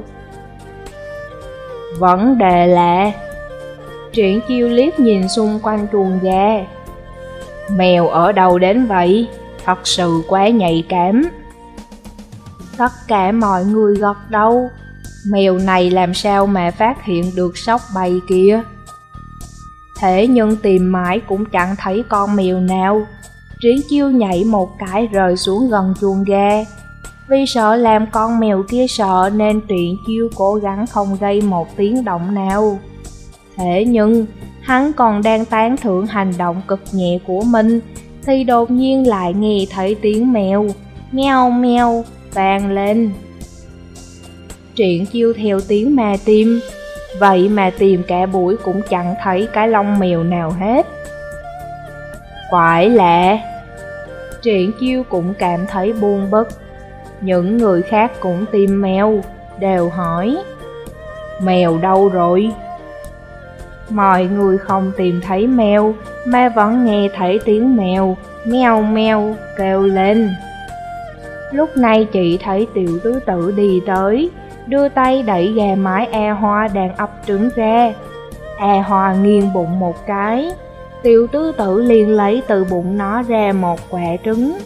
Vấn đề là... Triển Chiêu liếc nhìn xung quanh chuồng gà. Mèo ở đâu đến vậy? Thật sự quá nhạy cảm. Tất cả mọi người gật đầu. Mèo này làm sao mà phát hiện được sóc bay kia? Thế nhưng tìm mãi cũng chẳng thấy con mèo nào. Triển Chiêu nhảy một cái rơi xuống gần chuồng gà. Vì sợ làm con mèo kia sợ nên Triển Chiêu cố gắng không gây một tiếng động nào. Thế nhưng, hắn còn đang tán thưởng hành động cực nhẹ của mình, thì đột nhiên lại nghe thấy tiếng mèo, meo meo, vang lên. Triển Chiêu theo tiếng mà tìm, vậy mà tìm cả buổi cũng chẳng thấy cái lông mèo nào hết. Quái lạ. Triển Chiêu cũng cảm thấy buồn bực. Những người khác cũng tìm mèo, đều hỏi. Mèo đâu rồi? Mọi người không tìm thấy mèo, mà vẫn nghe thấy tiếng mèo, meo meo, kêu lên. Lúc này chị thấy tiểu tứ tử đi tới, đưa tay đẩy gà mái A Hoa đang ấp trứng ra. A Hoa nghiêng bụng một cái, tiểu tứ tử liền lấy từ bụng nó ra một quả trứng.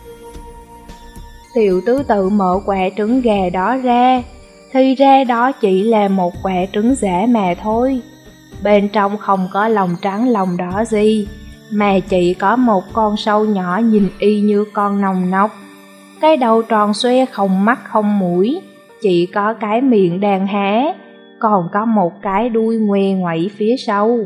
Tiểu tứ tử mở quả trứng gà đó ra, thì ra đó chỉ là một quả trứng giả mà thôi. Bên trong không có lòng trắng lòng đỏ gì, mà chỉ có một con sâu nhỏ nhìn y như con nòng nọc. cái đầu tròn xoe không mắt không mũi, chỉ có cái miệng đang hé, còn có một cái đuôi ngoe ngoẩy phía sau.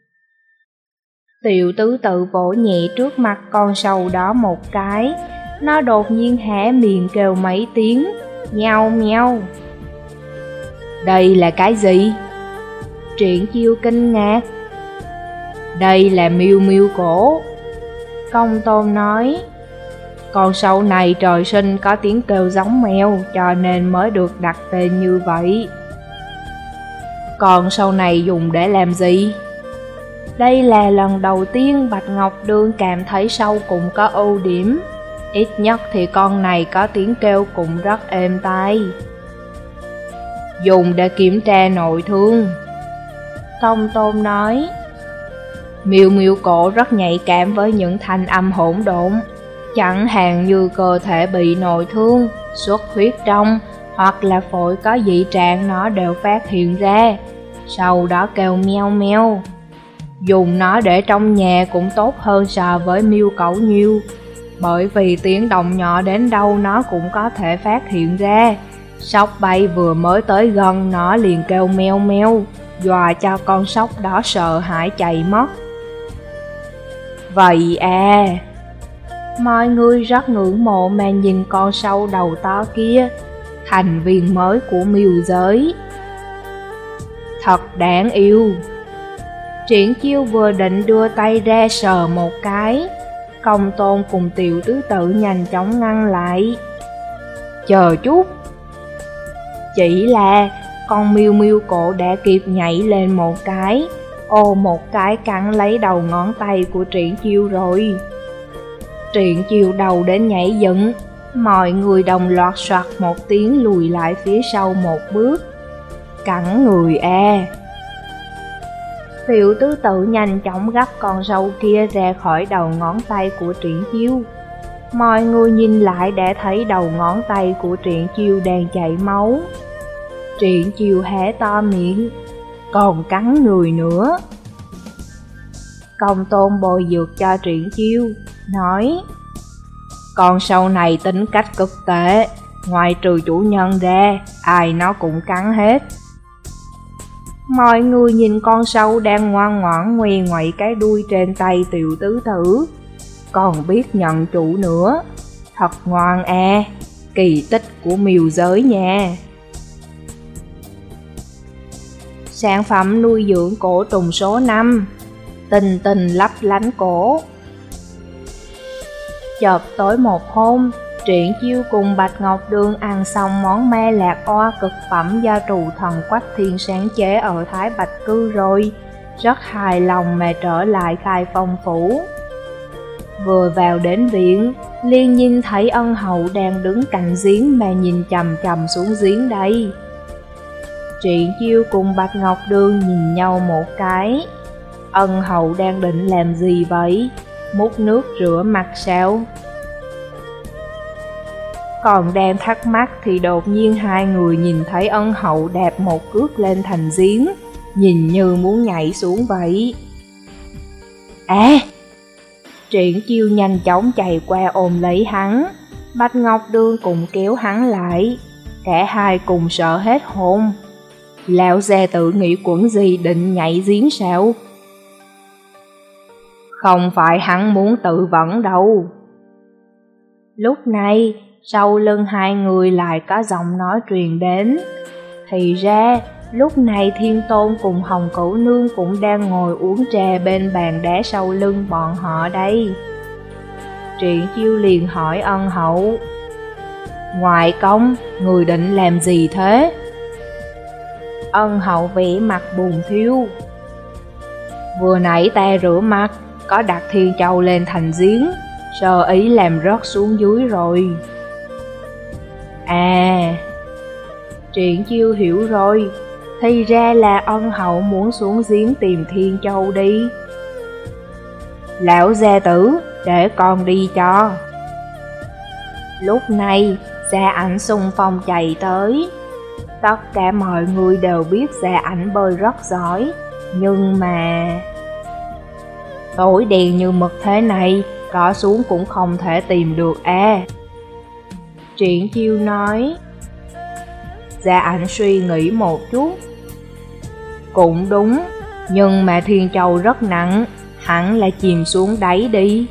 Tiểu tứ tự vỗ nhẹ trước mặt con sâu đó một cái, nó đột nhiên hé miệng kêu mấy tiếng, nhao nhao. Đây là cái gì? Triển Chiêu kinh ngạc. Đây là miêu miêu cổ. Công Tôn nói, con sâu này trời sinh có tiếng kêu giống mèo cho nên mới được đặt tên như vậy. Con sâu này dùng để làm gì? Đây là lần đầu tiên Bạch Ngọc Đường cảm thấy sâu cũng có ưu điểm. Ít nhất thì con này có tiếng kêu cũng rất êm tai. Dùng để kiểm tra nội thương. Công Tôn nói, miêu miêu cổ rất nhạy cảm với những thanh âm hỗn độn, chẳng hạn như cơ thể bị nội thương, xuất huyết trong, hoặc là phổi có dị trạng nó đều phát hiện ra, sau đó kêu meo meo. Dùng nó để trong nhà cũng tốt hơn so với miêu cẩu nhiều, bởi vì tiếng động nhỏ đến đâu nó cũng có thể phát hiện ra. Sóc bay vừa mới tới gần nó liền kêu meo meo, dọa cho con sóc đó sợ hãi chạy mất. Vậy à, mọi người rất ngưỡng mộ mà nhìn con sâu đầu to kia, thành viên mới của miêu giới. Thật đáng yêu. Triển Chiêu vừa định đưa tay ra sờ một cái, Công Tôn cùng Tiểu tứ tự nhanh chóng ngăn lại. Chờ chút. Chỉ là con miêu miêu cổ đã kịp nhảy lên một cái, một cái cắn lấy đầu ngón tay của Triển Chiêu rồi. Triển Chiêu đầu đến nhảy dựng, mọi người đồng loạt soạt một tiếng lùi lại phía sau một bước. Cắn người à. Tiểu tứ tự nhanh chóng gắp con sâu kia ra khỏi đầu ngón tay của Triển Chiêu. Mọi người nhìn lại đã thấy đầu ngón tay của Triển Chiêu đang chảy máu. Triển Chiêu hé to miệng, còn cắn người nữa. Công Tôn bồi dược cho Triển Chiêu, nói, con sâu này tính cách cực tệ, ngoài trừ chủ nhân ra, ai nó cũng cắn hết. Mọi người nhìn con sâu đang ngoan ngoãn ngoe ngoậy cái đuôi trên tay Tiểu tứ tử, còn biết nhận chủ nữa. Thật ngoan à, kỳ tích của miêu giới nha. Sản phẩm nuôi dưỡng cổ trùng số 5, Tình tình lấp lánh cổ. Chợt tối một hôm, Triển Chiêu cùng Bạch Ngọc Đường ăn xong món me lạc oa cực phẩm do trù thần Quách Thiên sáng chế ở Thái Bạch Cư rồi, rất hài lòng mà trở lại Khai Phong Phủ. Vừa vào đến viện, liền nhìn thấy ân hậu đang đứng cạnh giếng mà nhìn chằm chằm xuống giếng đây. Triển Chiêu cùng Bạch Ngọc Đường nhìn nhau một cái. Ân hậu đang định làm gì vậy? Múc nước rửa mặt sao? Còn đang thắc mắc thì đột nhiên hai người nhìn thấy ân hậu đạp một cước lên thành giếng, nhìn như muốn nhảy xuống vậy. À! Triển Chiêu nhanh chóng chạy qua ôm lấy hắn, Bạch Ngọc Đường cùng kéo hắn lại, cả hai cùng sợ hết hồn. Lão già tự nghĩ quẩn gì định nhảy giếng sao? Không phải hắn muốn tự vẫn đâu. Lúc này, sau lưng hai người lại có giọng nói truyền đến. Thì ra, lúc này Thiên Tôn cùng Hồng Cửu Nương cũng đang ngồi uống trà bên bàn đá sau lưng bọn họ đây. Triển Chiêu liền hỏi ân hậu, ngoại công, người định làm gì thế? Ân hậu vẽ mặt buồn thiêu. Vừa nãy ta rửa mặt, có đặt Thiên Châu lên thành giếng, sơ ý làm rớt xuống dưới rồi. À, Triển Chiêu hiểu rồi, thì ra là ân hậu muốn xuống giếng tìm Thiên Châu đi. Lão gia tử, để con đi cho. Lúc này, Gia Ảnh xung phong chạy tới. Tất cả mọi người đều biết Gia Ảnh bơi rất giỏi, nhưng mà... tối đen như mực thế này, có xuống cũng không thể tìm được à. Triển Chiêu nói. Gia Ảnh suy nghĩ một chút. Cũng đúng, nhưng mà Thiên Châu rất nặng, hẳn là chìm xuống đáy đi.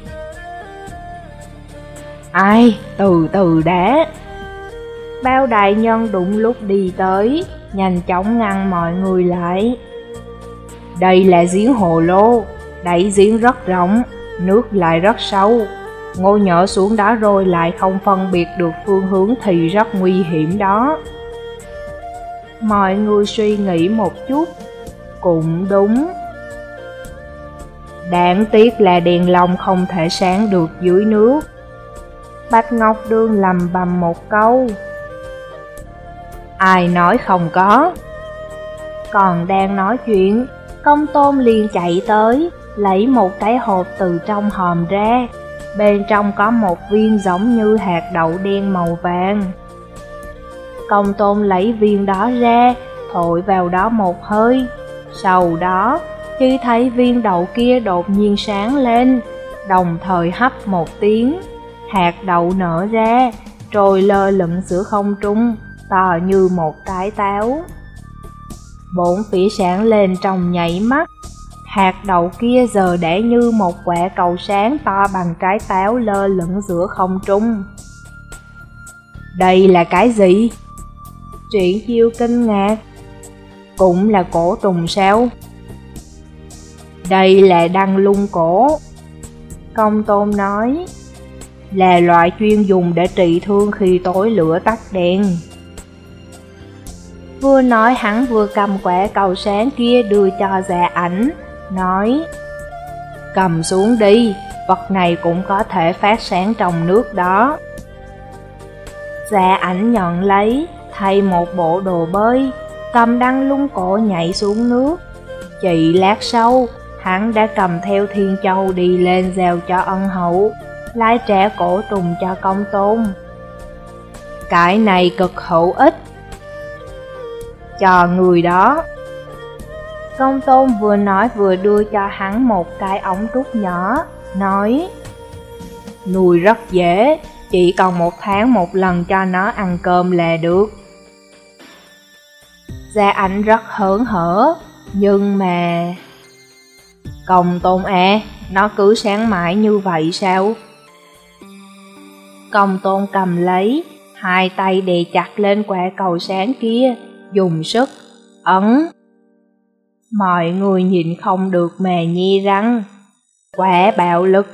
Ai, từ từ đã. Bao đại nhân đúng lúc đi tới, nhanh chóng ngăn mọi người lại. Đây là giếng hồ lô, đáy giếng rất rộng, nước lại rất sâu. Ngô nhỏ xuống đó rồi lại không phân biệt được phương hướng thì rất nguy hiểm đó. Mọi người suy nghĩ một chút. Cũng đúng. Đáng tiếc là đèn lồng không thể sáng được dưới nước. Bạch Ngọc Đường lầm bầm một câu. Ai nói không có. Còn đang nói chuyện, Công Tôn liền chạy tới, lấy một cái hộp từ trong hòm ra. Bên trong có một viên giống như hạt đậu đen màu vàng. Công Tôn lấy viên đó ra, thổi vào đó một hơi. Sau đó, khi thấy viên đậu kia đột nhiên sáng lên, đồng thời hấp một tiếng, hạt đậu nở ra, trôi lơ lửng giữa không trung, to như một cái táo. Bốn phía sáng lên trong nháy mắt, hạt đậu kia giờ để như một quả cầu sáng to bằng trái táo lơ lửng giữa không trung. Đây là cái gì? Triển Chiêu kinh ngạc. Cũng là cổ trùng sao? Đây là đăng lung cổ. Công Tôn nói. Là loại chuyên dùng để trị thương khi tối lửa tắt đèn. Vừa nói hắn vừa cầm quả cầu sáng kia đưa cho Gia Ảnh, nói. Cầm xuống đi, vật này cũng có thể phát sáng trong nước đó. Gia Ảnh nhận lấy, thay một bộ đồ bơi, cầm đăng lung cổ nhảy xuống nước. Chỉ lát sau, hắn đã cầm theo Thiên Châu đi lên giao cho ân hậu, lại trả cổ trùng cho Công Tôn. Cái này cực hữu ích. Cho người đó. Công Tôn vừa nói vừa đưa cho hắn một cái ống trúc nhỏ, nói. Nuôi rất dễ, chỉ cần 1 tháng một lần cho nó ăn cơm là được. Gia Ảnh rất hớn hở, nhưng mà... Công Tôn à, nó cứ sáng mãi như vậy sao? Công Tôn cầm lấy, hai tay đè chặt lên quả cầu sáng kia, dùng sức, ấn. Mọi người nhìn không được mà nhe răng. Quả bạo lực.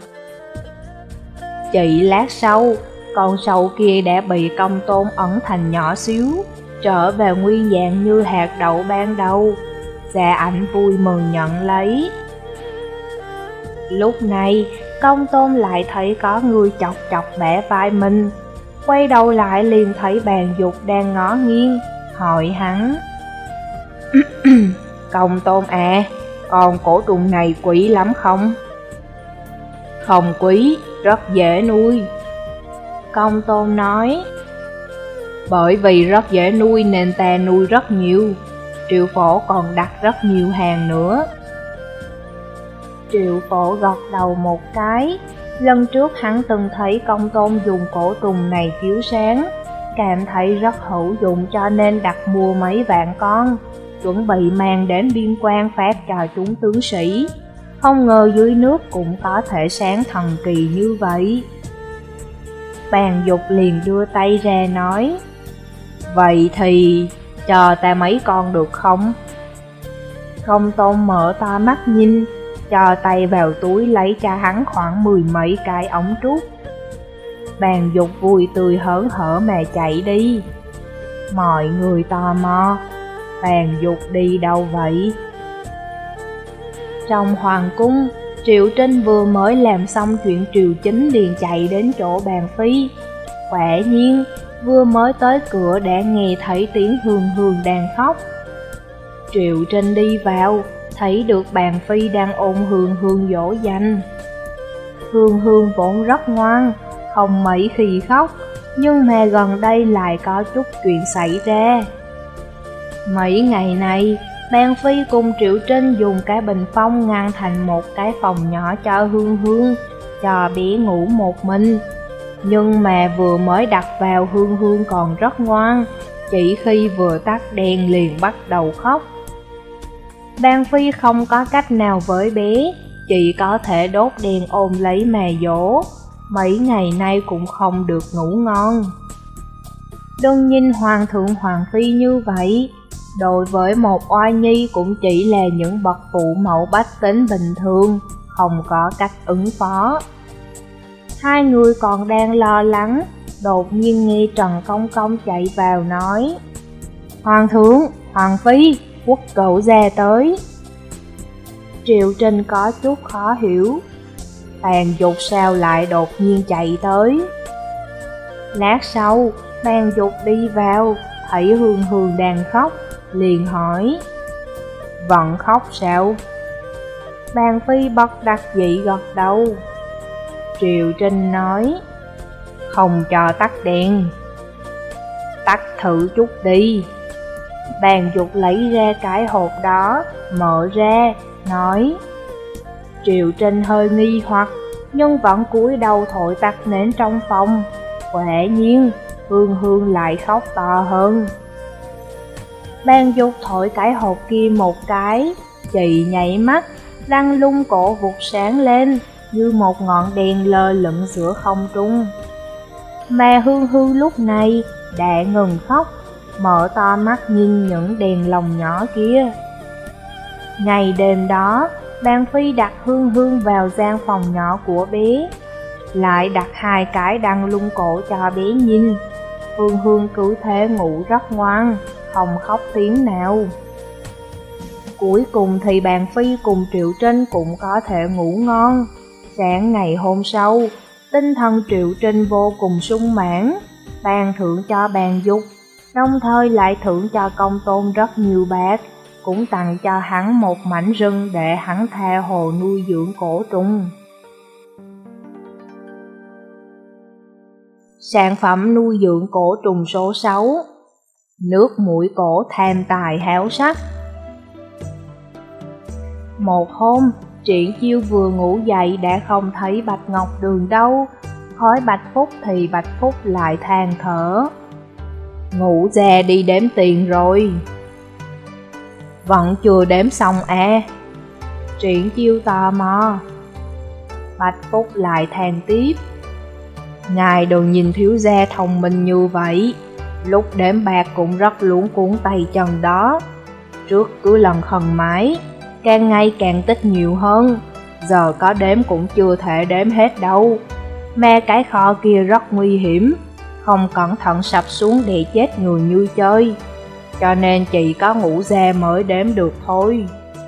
Chỉ lát sau, con sâu kia đã bị Công Tôn ấn thành nhỏ xíu, trở về nguyên dạng như hạt đậu ban đầu. Gia Ảnh vui mừng nhận lấy. Lúc này, Công Tôn lại thấy có người chọc chọc bẻ vai mình. Quay đầu lại liền thấy Bàn Dục đang ngó nghiêng, hỏi hắn. Công Tôn à, con cổ trùng này quý lắm không? Không quý, rất dễ nuôi. Công Tôn nói. Bởi vì rất dễ nuôi nên ta nuôi rất nhiều. Triệu Phổ còn đặt rất nhiều hàng nữa. Triệu Phổ gật đầu một cái. Lần trước hắn từng thấy Công Tôn dùng cổ trùng này chiếu sáng, cảm thấy rất hữu dụng cho nên đặt mua mấy vạn con, chuẩn bị mang đến biên quan phát cho chúng tướng sĩ. Không ngờ dưới nước cũng có thể sáng thần kỳ như vậy. Bàn Dục liền đưa tay ra nói. Vậy thì cho ta mấy con được không? Công Tôn mở to mắt nhìn, cho tay vào túi lấy cho hắn khoảng 10 mấy cái ống trúc. Bàn Dục vui tươi hớn hở mà chạy đi. Mọi người tò mò, Bàn Dục đi đâu vậy? Trong hoàng cung, Triệu Trinh vừa mới làm xong chuyện triều chính liền chạy đến chỗ Bàn Phi. Quả nhiên, vừa mới tới cửa đã nghe thấy tiếng Hương Hương đang khóc. Triệu Trinh đi vào, thấy được Bàn Phi đang ôm Hương Hương dỗ dành. Hương Hương vốn rất ngoan, không mấy khi khóc, nhưng mà gần đây lại có chút chuyện xảy ra. Mấy ngày nay, Bàn Phi cùng Triệu Trinh dùng cái bình phong ngăn thành một cái phòng nhỏ cho Hương Hương, cho bé ngủ một mình. nhưng mà vừa mới đặt vào Hương Hương còn rất ngoan, chỉ khi vừa tắt đèn liền bắt đầu khóc. Ban Phi không có cách nào với bé, chỉ có thể đốt đèn ôm lấy mà dỗ, mấy ngày nay cũng không được ngủ ngon. Đừng nhìn Hoàng thượng Hoàng Phi như vậy, đối với một oai nhi cũng chỉ là những bậc phụ mẫu bách tính bình thường, không có cách ứng phó. Hai người còn đang lo lắng, đột nhiên nghe Trần Công Công chạy vào nói: Hoàng thượng, Hoàng Phi, quốc cậu ra tới. Triệu Trinh có chút khó hiểu, Bàn Dục sao lại đột nhiên chạy tới. Lát sau, Bàn Dục đi vào, thấy Hương Hương đang khóc, liền hỏi: Vẫn khóc sao? Bàn Phi bất đắc dĩ gật đầu. Triệu Trinh nói: Không cho tắt đèn. Tắt thử chút đi. Bàn Dục lấy ra cái hộp đó, mở ra, nói. Triệu Trinh hơi nghi hoặc, nhưng vẫn cúi đầu thổi tắt nến trong phòng. Quả nhiên, Hương Hương lại khóc to hơn. Bàn Dục thổi cái hộp kia một cái, chị nhảy mắt, răng lung cổ vụt sáng lên, như một ngọn đèn lơ lửng giữa không trung. Mà Hương Hương lúc này đã ngừng khóc, mở to mắt nhìn những đèn lồng nhỏ kia. Ngày đêm đó, Ban Phi đặt Hương Hương vào gian phòng nhỏ của bé, lại đặt hai cái đăng lung cổ cho bé nhìn. Hương Hương cứ thế ngủ rất ngoan, không khóc tiếng nào. Cuối cùng thì Bàn Phi cùng Triệu Trinh cũng có thể ngủ ngon. Sáng ngày hôm sau, tinh thần Triệu Trinh vô cùng sung mãn, ban thưởng cho Bàn Dục, đồng thời lại thưởng cho Công Tôn rất nhiều bạc, cũng tặng cho hắn một mảnh rừng để hắn tha hồ nuôi dưỡng cổ trùng. Sản phẩm nuôi dưỡng cổ trùng số 6: nước muỗi cổ tham tài háo sắc. Một hôm, Triển Chiêu vừa ngủ dậy đã không thấy Bạch Ngọc Đường đâu. Hỏi Bạch Phúc thì Bạch Phúc lại than thở: Ngủ ra đi đếm tiền rồi. Vẫn chưa đếm xong à? Triển Chiêu tò mò. Bạch Phúc lại than tiếp: Ngài đừng nhìn thiếu gia thông minh như vậy, lúc đếm bạc cũng rất luống cuốn tay chân đó. Trước cứ lần khần mãi, càng ngày càng tích nhiều hơn, giờ có đếm cũng chưa thể đếm hết đâu. Mà cái kho kia rất nguy hiểm, không cẩn thận sập xuống để chết người như chơi, cho nên chỉ có ngủ ra mới đếm được thôi.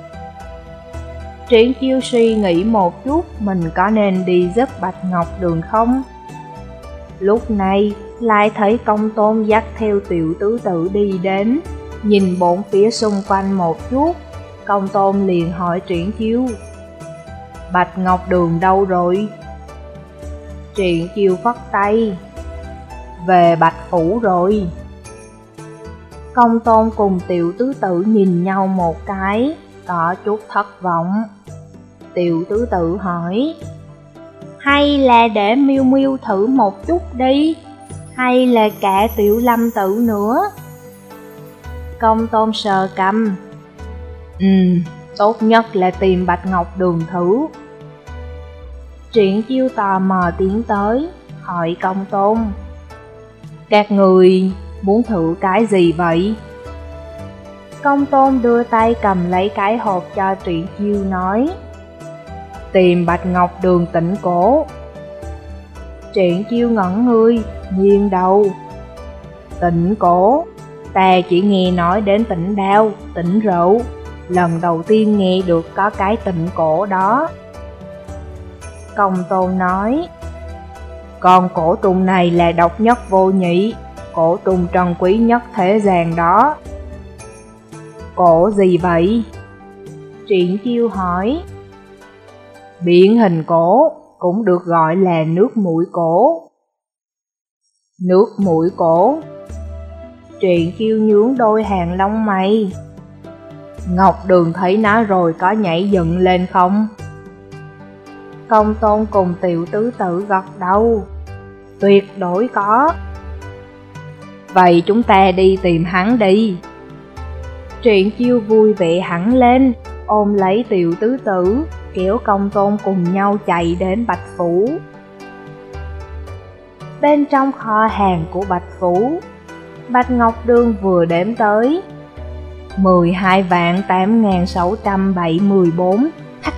Triển Chiêu suy nghĩ một chút, mình có nên đi giúp Bạch Ngọc Đường không? Lúc này lại thấy Công Tôn dắt theo Tiểu Tứ Tử đi đến, nhìn bốn phía xung quanh một chút, Công Tôn liền hỏi Triển Chiêu: Bạch Ngọc Đường đâu rồi? Triển Chiêu phất tay: Về Bạch Phủ rồi. Công Tôn cùng Tiểu Tứ Tử nhìn nhau một cái, có chút thất vọng. Tiểu Tứ Tử hỏi: Hay là để Miêu Miêu thử một chút đi, hay là cả Tiểu Lâm Tử nữa? Công Tôn sờ cằm: Tốt nhất là tìm Bạch Ngọc Đường thử. Triển Chiêu tò mò tiến tới, hỏi Công Tôn: Các người muốn thử cái gì vậy? Công Tôn đưa tay cầm lấy cái hộp cho Triển Chiêu nói: Tìm Bạch Ngọc Đường tỉnh cổ. Triển Chiêu ngẩn người, nghiêng đầu: Tỉnh cổ? Ta chỉ nghe nói đến tỉnh đao, tỉnh rượu, lần đầu tiên nghe được có cái tỉnh cổ đó. Công Tôn nói: Con cổ trùng này là độc nhất vô nhị, cổ trùng trân quý nhất thế gian đó. Cổ gì vậy? Triển Chiêu hỏi. Biển hình cổ, cũng được gọi là nước muỗi cổ. Nước muỗi cổ? Triển Chiêu nhướng đôi hàng lông mày. Ngọc Đường thấy nó rồi có nhảy dựng lên không? Công Tôn cùng Tiểu Tứ Tử gật đầu. tuyệt đối có. Vậy chúng ta đi tìm hắn đi. Triển Chiêu vui vẻ hẳn lên, ôm lấy Tiểu Tứ Tử, kéo Công Tôn cùng nhau chạy đến Bạch Phủ. Bên trong kho hàng của Bạch Phủ, Bạch Ngọc Đường vừa đếm tới 12.8.674 hắt.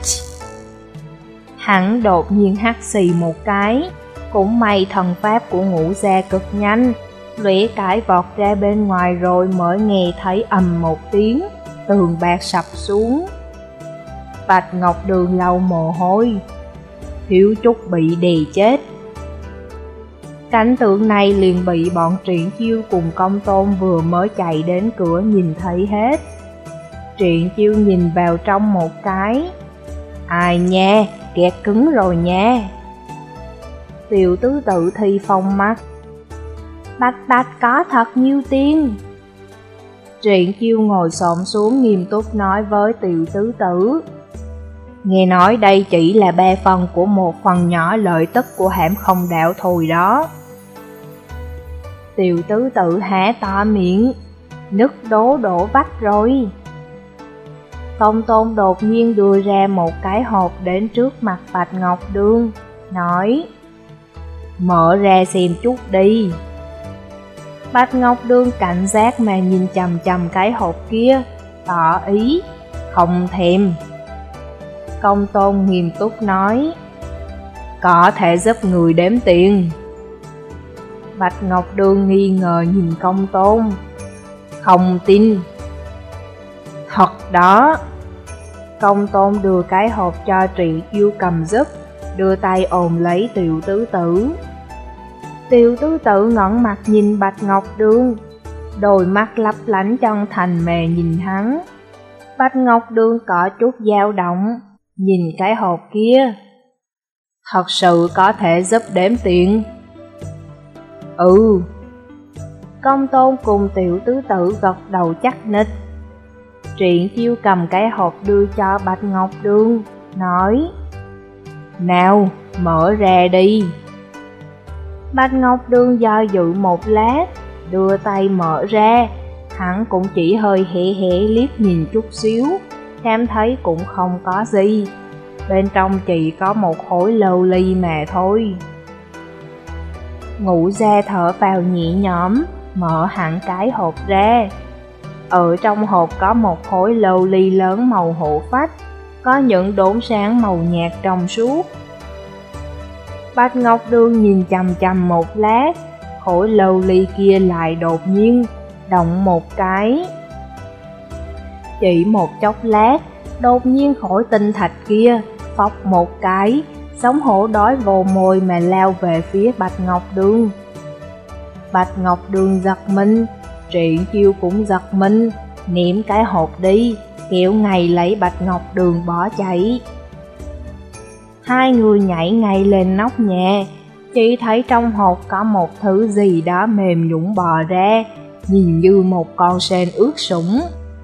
Hắn đột nhiên hắt xì một cái, cũng may thần pháp của Ngũ Gia cực nhanh, lóe cái vọt ra bên ngoài rồi mới nghe thấy ầm một tiếng, tường bạc sập xuống. Bạch Ngọc Đường lau mồ hôi, thiếu chút bị đè chết. Cảnh tượng này liền bị bọn Triển Chiêu cùng Công Tôn vừa mới chạy đến cửa nhìn thấy hết. Triển Chiêu nhìn vào trong một cái, ai nha, kẹt cứng rồi nha. Tiểu Tứ Tử thì phong mắt, Bạch có thật nhiêu tiền. Triển Chiêu ngồi xổm xuống nghiêm túc nói với Tiểu Tứ Tử, nghe nói đây chỉ là 3 phần của một phần nhỏ lợi tức của hãm không đạo thôi đó. Tiểu Tứ Tử há to miệng, nứt đổ vách rồi. Công Tôn đột nhiên đưa ra một cái hộp đến trước mặt Bạch Ngọc Đường, nói, mở ra xem chút đi. Bạch Ngọc Đường cảnh giác mà nhìn chằm chằm cái hộp kia, tỏ ý, không thèm. Công Tôn nghiêm túc nói, có thể giúp người đếm tiền. Bạch Ngọc Đường nghi ngờ nhìn Công Tôn, không tin. Thật đó. Công Tôn đưa cái hộp cho Triển Chiêu cầm giúp, đưa tay ôm lấy Tiểu Tứ Tử. Tiểu Tứ Tử ngẩng mặt nhìn Bạch Ngọc Đường, đôi mắt lấp lánh chân thành mà nhìn hắn. Bạch Ngọc Đường có chút dao động, nhìn cái hộp kia. Thật sự có thể giúp đếm tiền? Ừ. Công Tôn cùng Tiểu Tứ Tử gật đầu chắc nịch. Triển Chiêu cầm cái hộp đưa cho Bạch Ngọc Đường, nói, nào, mở ra đi. Bạch Ngọc Đường do dự một lát, đưa tay mở ra. Hắn cũng chỉ hơi hé liếc nhìn chút xíu, cảm thấy cũng không có gì. Bên trong chỉ có một khối lưu ly mà thôi. Ngũ Gia thở vào nhẹ nhõm, mở hẳn cái hộp ra. Ở trong hộp có một khối lưu ly lớn màu hổ phách, có những đốm sáng màu nhạt trong suốt. Bạch Ngọc Đường nhìn chằm chằm một lát, khối lưu ly kia lại đột nhiên động một cái. Chỉ một chốc lát, đột nhiên khối tinh thạch kia phốc một cái, giống hổ đói vồ mồi mà lao về phía Bạch Ngọc Đường. Bạch Ngọc Đường giật mình, Triển Chiêu cũng giật mình, ném cái hộp đi, kéo ngay lấy Bạch Ngọc Đường bỏ chạy. Hai người nhảy ngay lên nóc nhà, chỉ thấy trong hộp có một thứ gì đó mềm nhũn bò ra, nhìn như một con sên ướt sũng.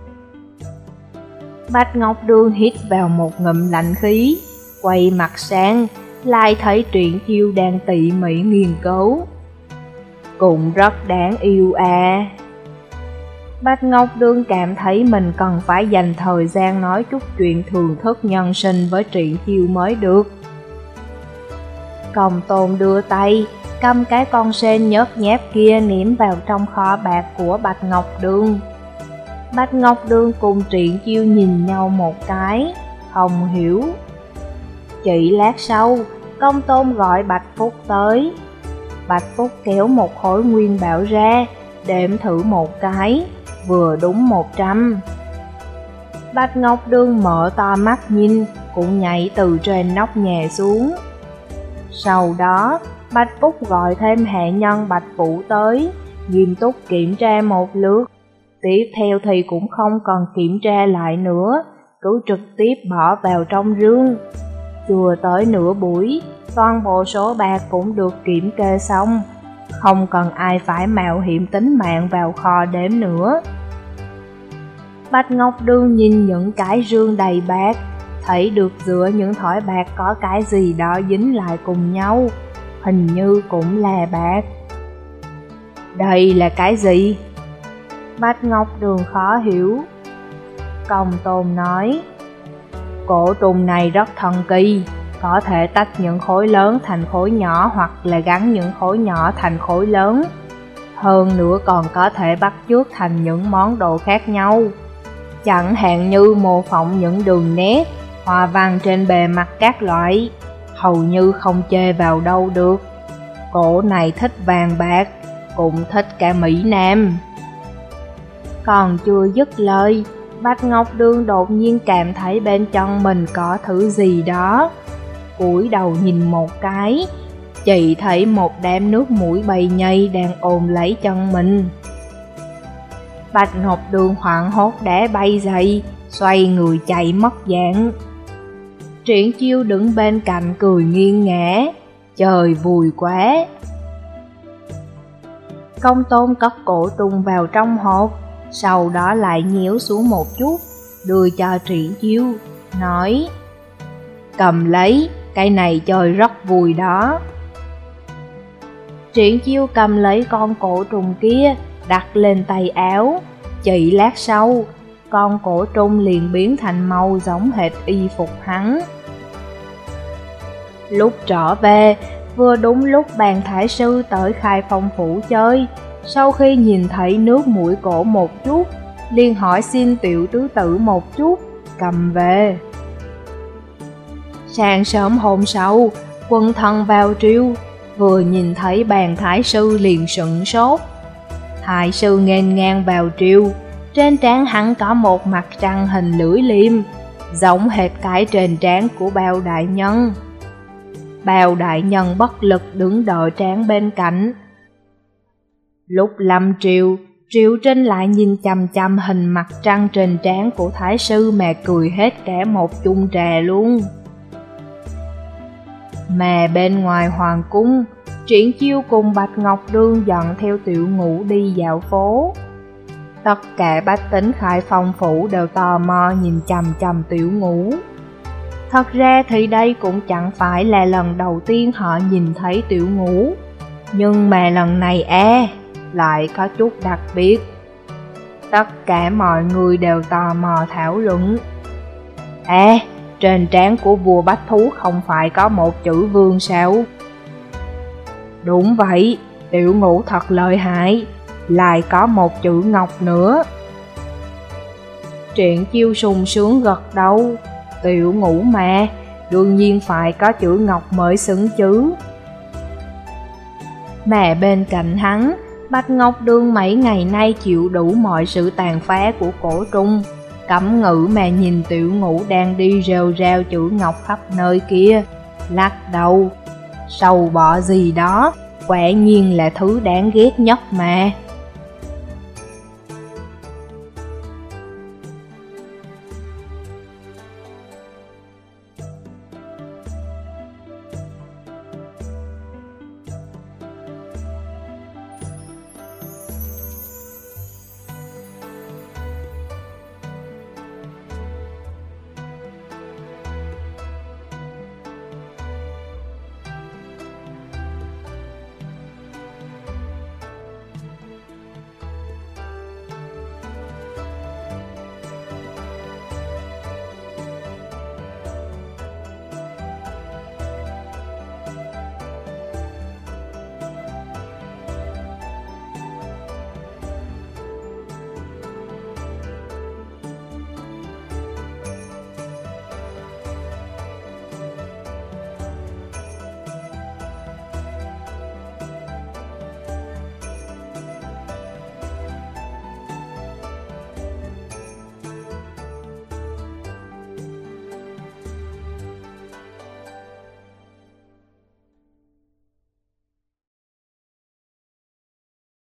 Bạch Ngọc Đường hít vào một ngụm lạnh khí, quay mặt sang, lại thấy Triển Chiêu đang tỉ mỉ nghiên cứu. Cũng rất đáng yêu à. Bạch Ngọc Đường cảm thấy mình cần phải dành thời gian nói chút chuyện thường thức nhân sinh với Triển Chiêu mới được. Công Tôn đưa tay, cầm cái con sên nhớt nháp kia ném vào trong kho bạc của Bạch Ngọc Đường. Bạch Ngọc Đường cùng Triển Chiêu nhìn nhau một cái, không hiểu. Chỉ lát sau, Công Tôn gọi Bạch Phúc tới. Bạch Phúc kéo một khối nguyên bảo ra, đếm thử một cái, vừa đúng 100. Bạch Ngọc Đường mở to mắt nhìn, cũng nhảy từ trên nóc nhà xuống. Sau đó, Bạch Phúc gọi thêm hạ nhân Bạch Vũ tới, nghiêm túc kiểm tra một lượt. Tiếp theo thì cũng không cần kiểm tra lại nữa, cứ trực tiếp bỏ vào trong rương. Chưa tới nửa buổi, toàn bộ số bạc cũng được kiểm kê xong, không cần ai phải mạo hiểm tính mạng vào kho đếm nữa. Bạch Ngọc Đường nhìn những cái rương đầy bạc, thấy được giữa những thỏi bạc có cái gì đó dính lại cùng nhau, hình như cũng là bạc. Đây là cái gì? Bạch Ngọc Đường khó hiểu. Công Tôn nói, cổ trùng này rất thần kỳ, có thể tách những khối lớn thành khối nhỏ hoặc là gắn những khối nhỏ thành khối lớn. Hơn nữa còn có thể bắt chước thành những món đồ khác nhau. Chẳng hạn như mô phỏng những đường nét, hoa văn trên bề mặt các loại, hầu như không chê vào đâu được. Cổ này thích vàng bạc, cũng thích cả Mỹ Nam. Còn chưa dứt lời, Bạch Ngọc Đường đột nhiên cảm thấy bên chân mình có thứ gì đó. Cúi đầu nhìn một cái, chỉ thấy một đám nước mũi bay nhây đang ôm lấy chân mình. Bạch Ngọc Đường hoảng hốt đã bay dậy, xoay người chạy mất dạng. Triển Chiêu đứng bên cạnh cười nghiêng ngã, trời vui quá. Công Tôn cất cổ trùng vào trong hộp, sau đó lại nhéo xuống một chút, đưa cho Triển Chiêu, nói, cầm lấy, cái này chơi rất vui đó. Triển Chiêu cầm lấy con cổ trùng kia, đặt lên tay áo. Chỉ lát sau, con cổ trùng liền biến thành màu giống hệt y phục hắn. Lúc trở về, vừa đúng lúc bàn thái sư tới Khai Phong phủ chơi. Sau khi nhìn thấy nước mũi cổ một chút, liền hỏi xin tiểu tứ tử một chút, cầm về. Sáng sớm hôm sau, quần thần vào triều, vừa nhìn thấy bàn thái sư liền sửng sốt. Thái sư nghênh ngang vào triều, trên trán hắn có một mặt trăng hình lưỡi liềm, giống hệt cái trên trán của Bao đại nhân. Bao đại nhân bất lực đứng đợi trán bên cạnh. Lúc lâm triều, Triệu Trinh lại nhìn chằm chằm hình mặt trăng trên trán của thái sư mà cười hết cả một chung trà luôn. Mà bên ngoài hoàng cung, Triển Chiêu cùng Bạch Ngọc Đường dẫn theo Tiểu Ngũ đi dạo phố. Tất cả bách tính Khai Phong phủ đều tò mò nhìn chằm chằm Tiểu Ngũ. Thật ra thì đây cũng chẳng phải là lần đầu tiên họ nhìn thấy Tiểu Ngũ, nhưng mà lần này lại có chút đặc biệt. Tất cả mọi người đều tò mò thảo luận. Trên trán của vua Bách Thú không phải có một chữ vương sao? Đúng vậy, Tiểu Ngũ thật lợi hại, lại có một chữ ngọc nữa. Triển Chiêu sung sướng gật đầu. Tiểu Ngũ mà, đương nhiên phải có chữ ngọc mới xứng chứ. Mà bên cạnh hắn, Bạch Ngọc Đường mấy ngày nay chịu đủ mọi sự tàn phá của cổ trùng, cấm ngữ mà nhìn Tiểu Ngũ đang đi rêu rao chữ ngọc khắp nơi kia, lắc đầu. Sâu bọ gì đó, quả nhiên là thứ đáng ghét nhất mà.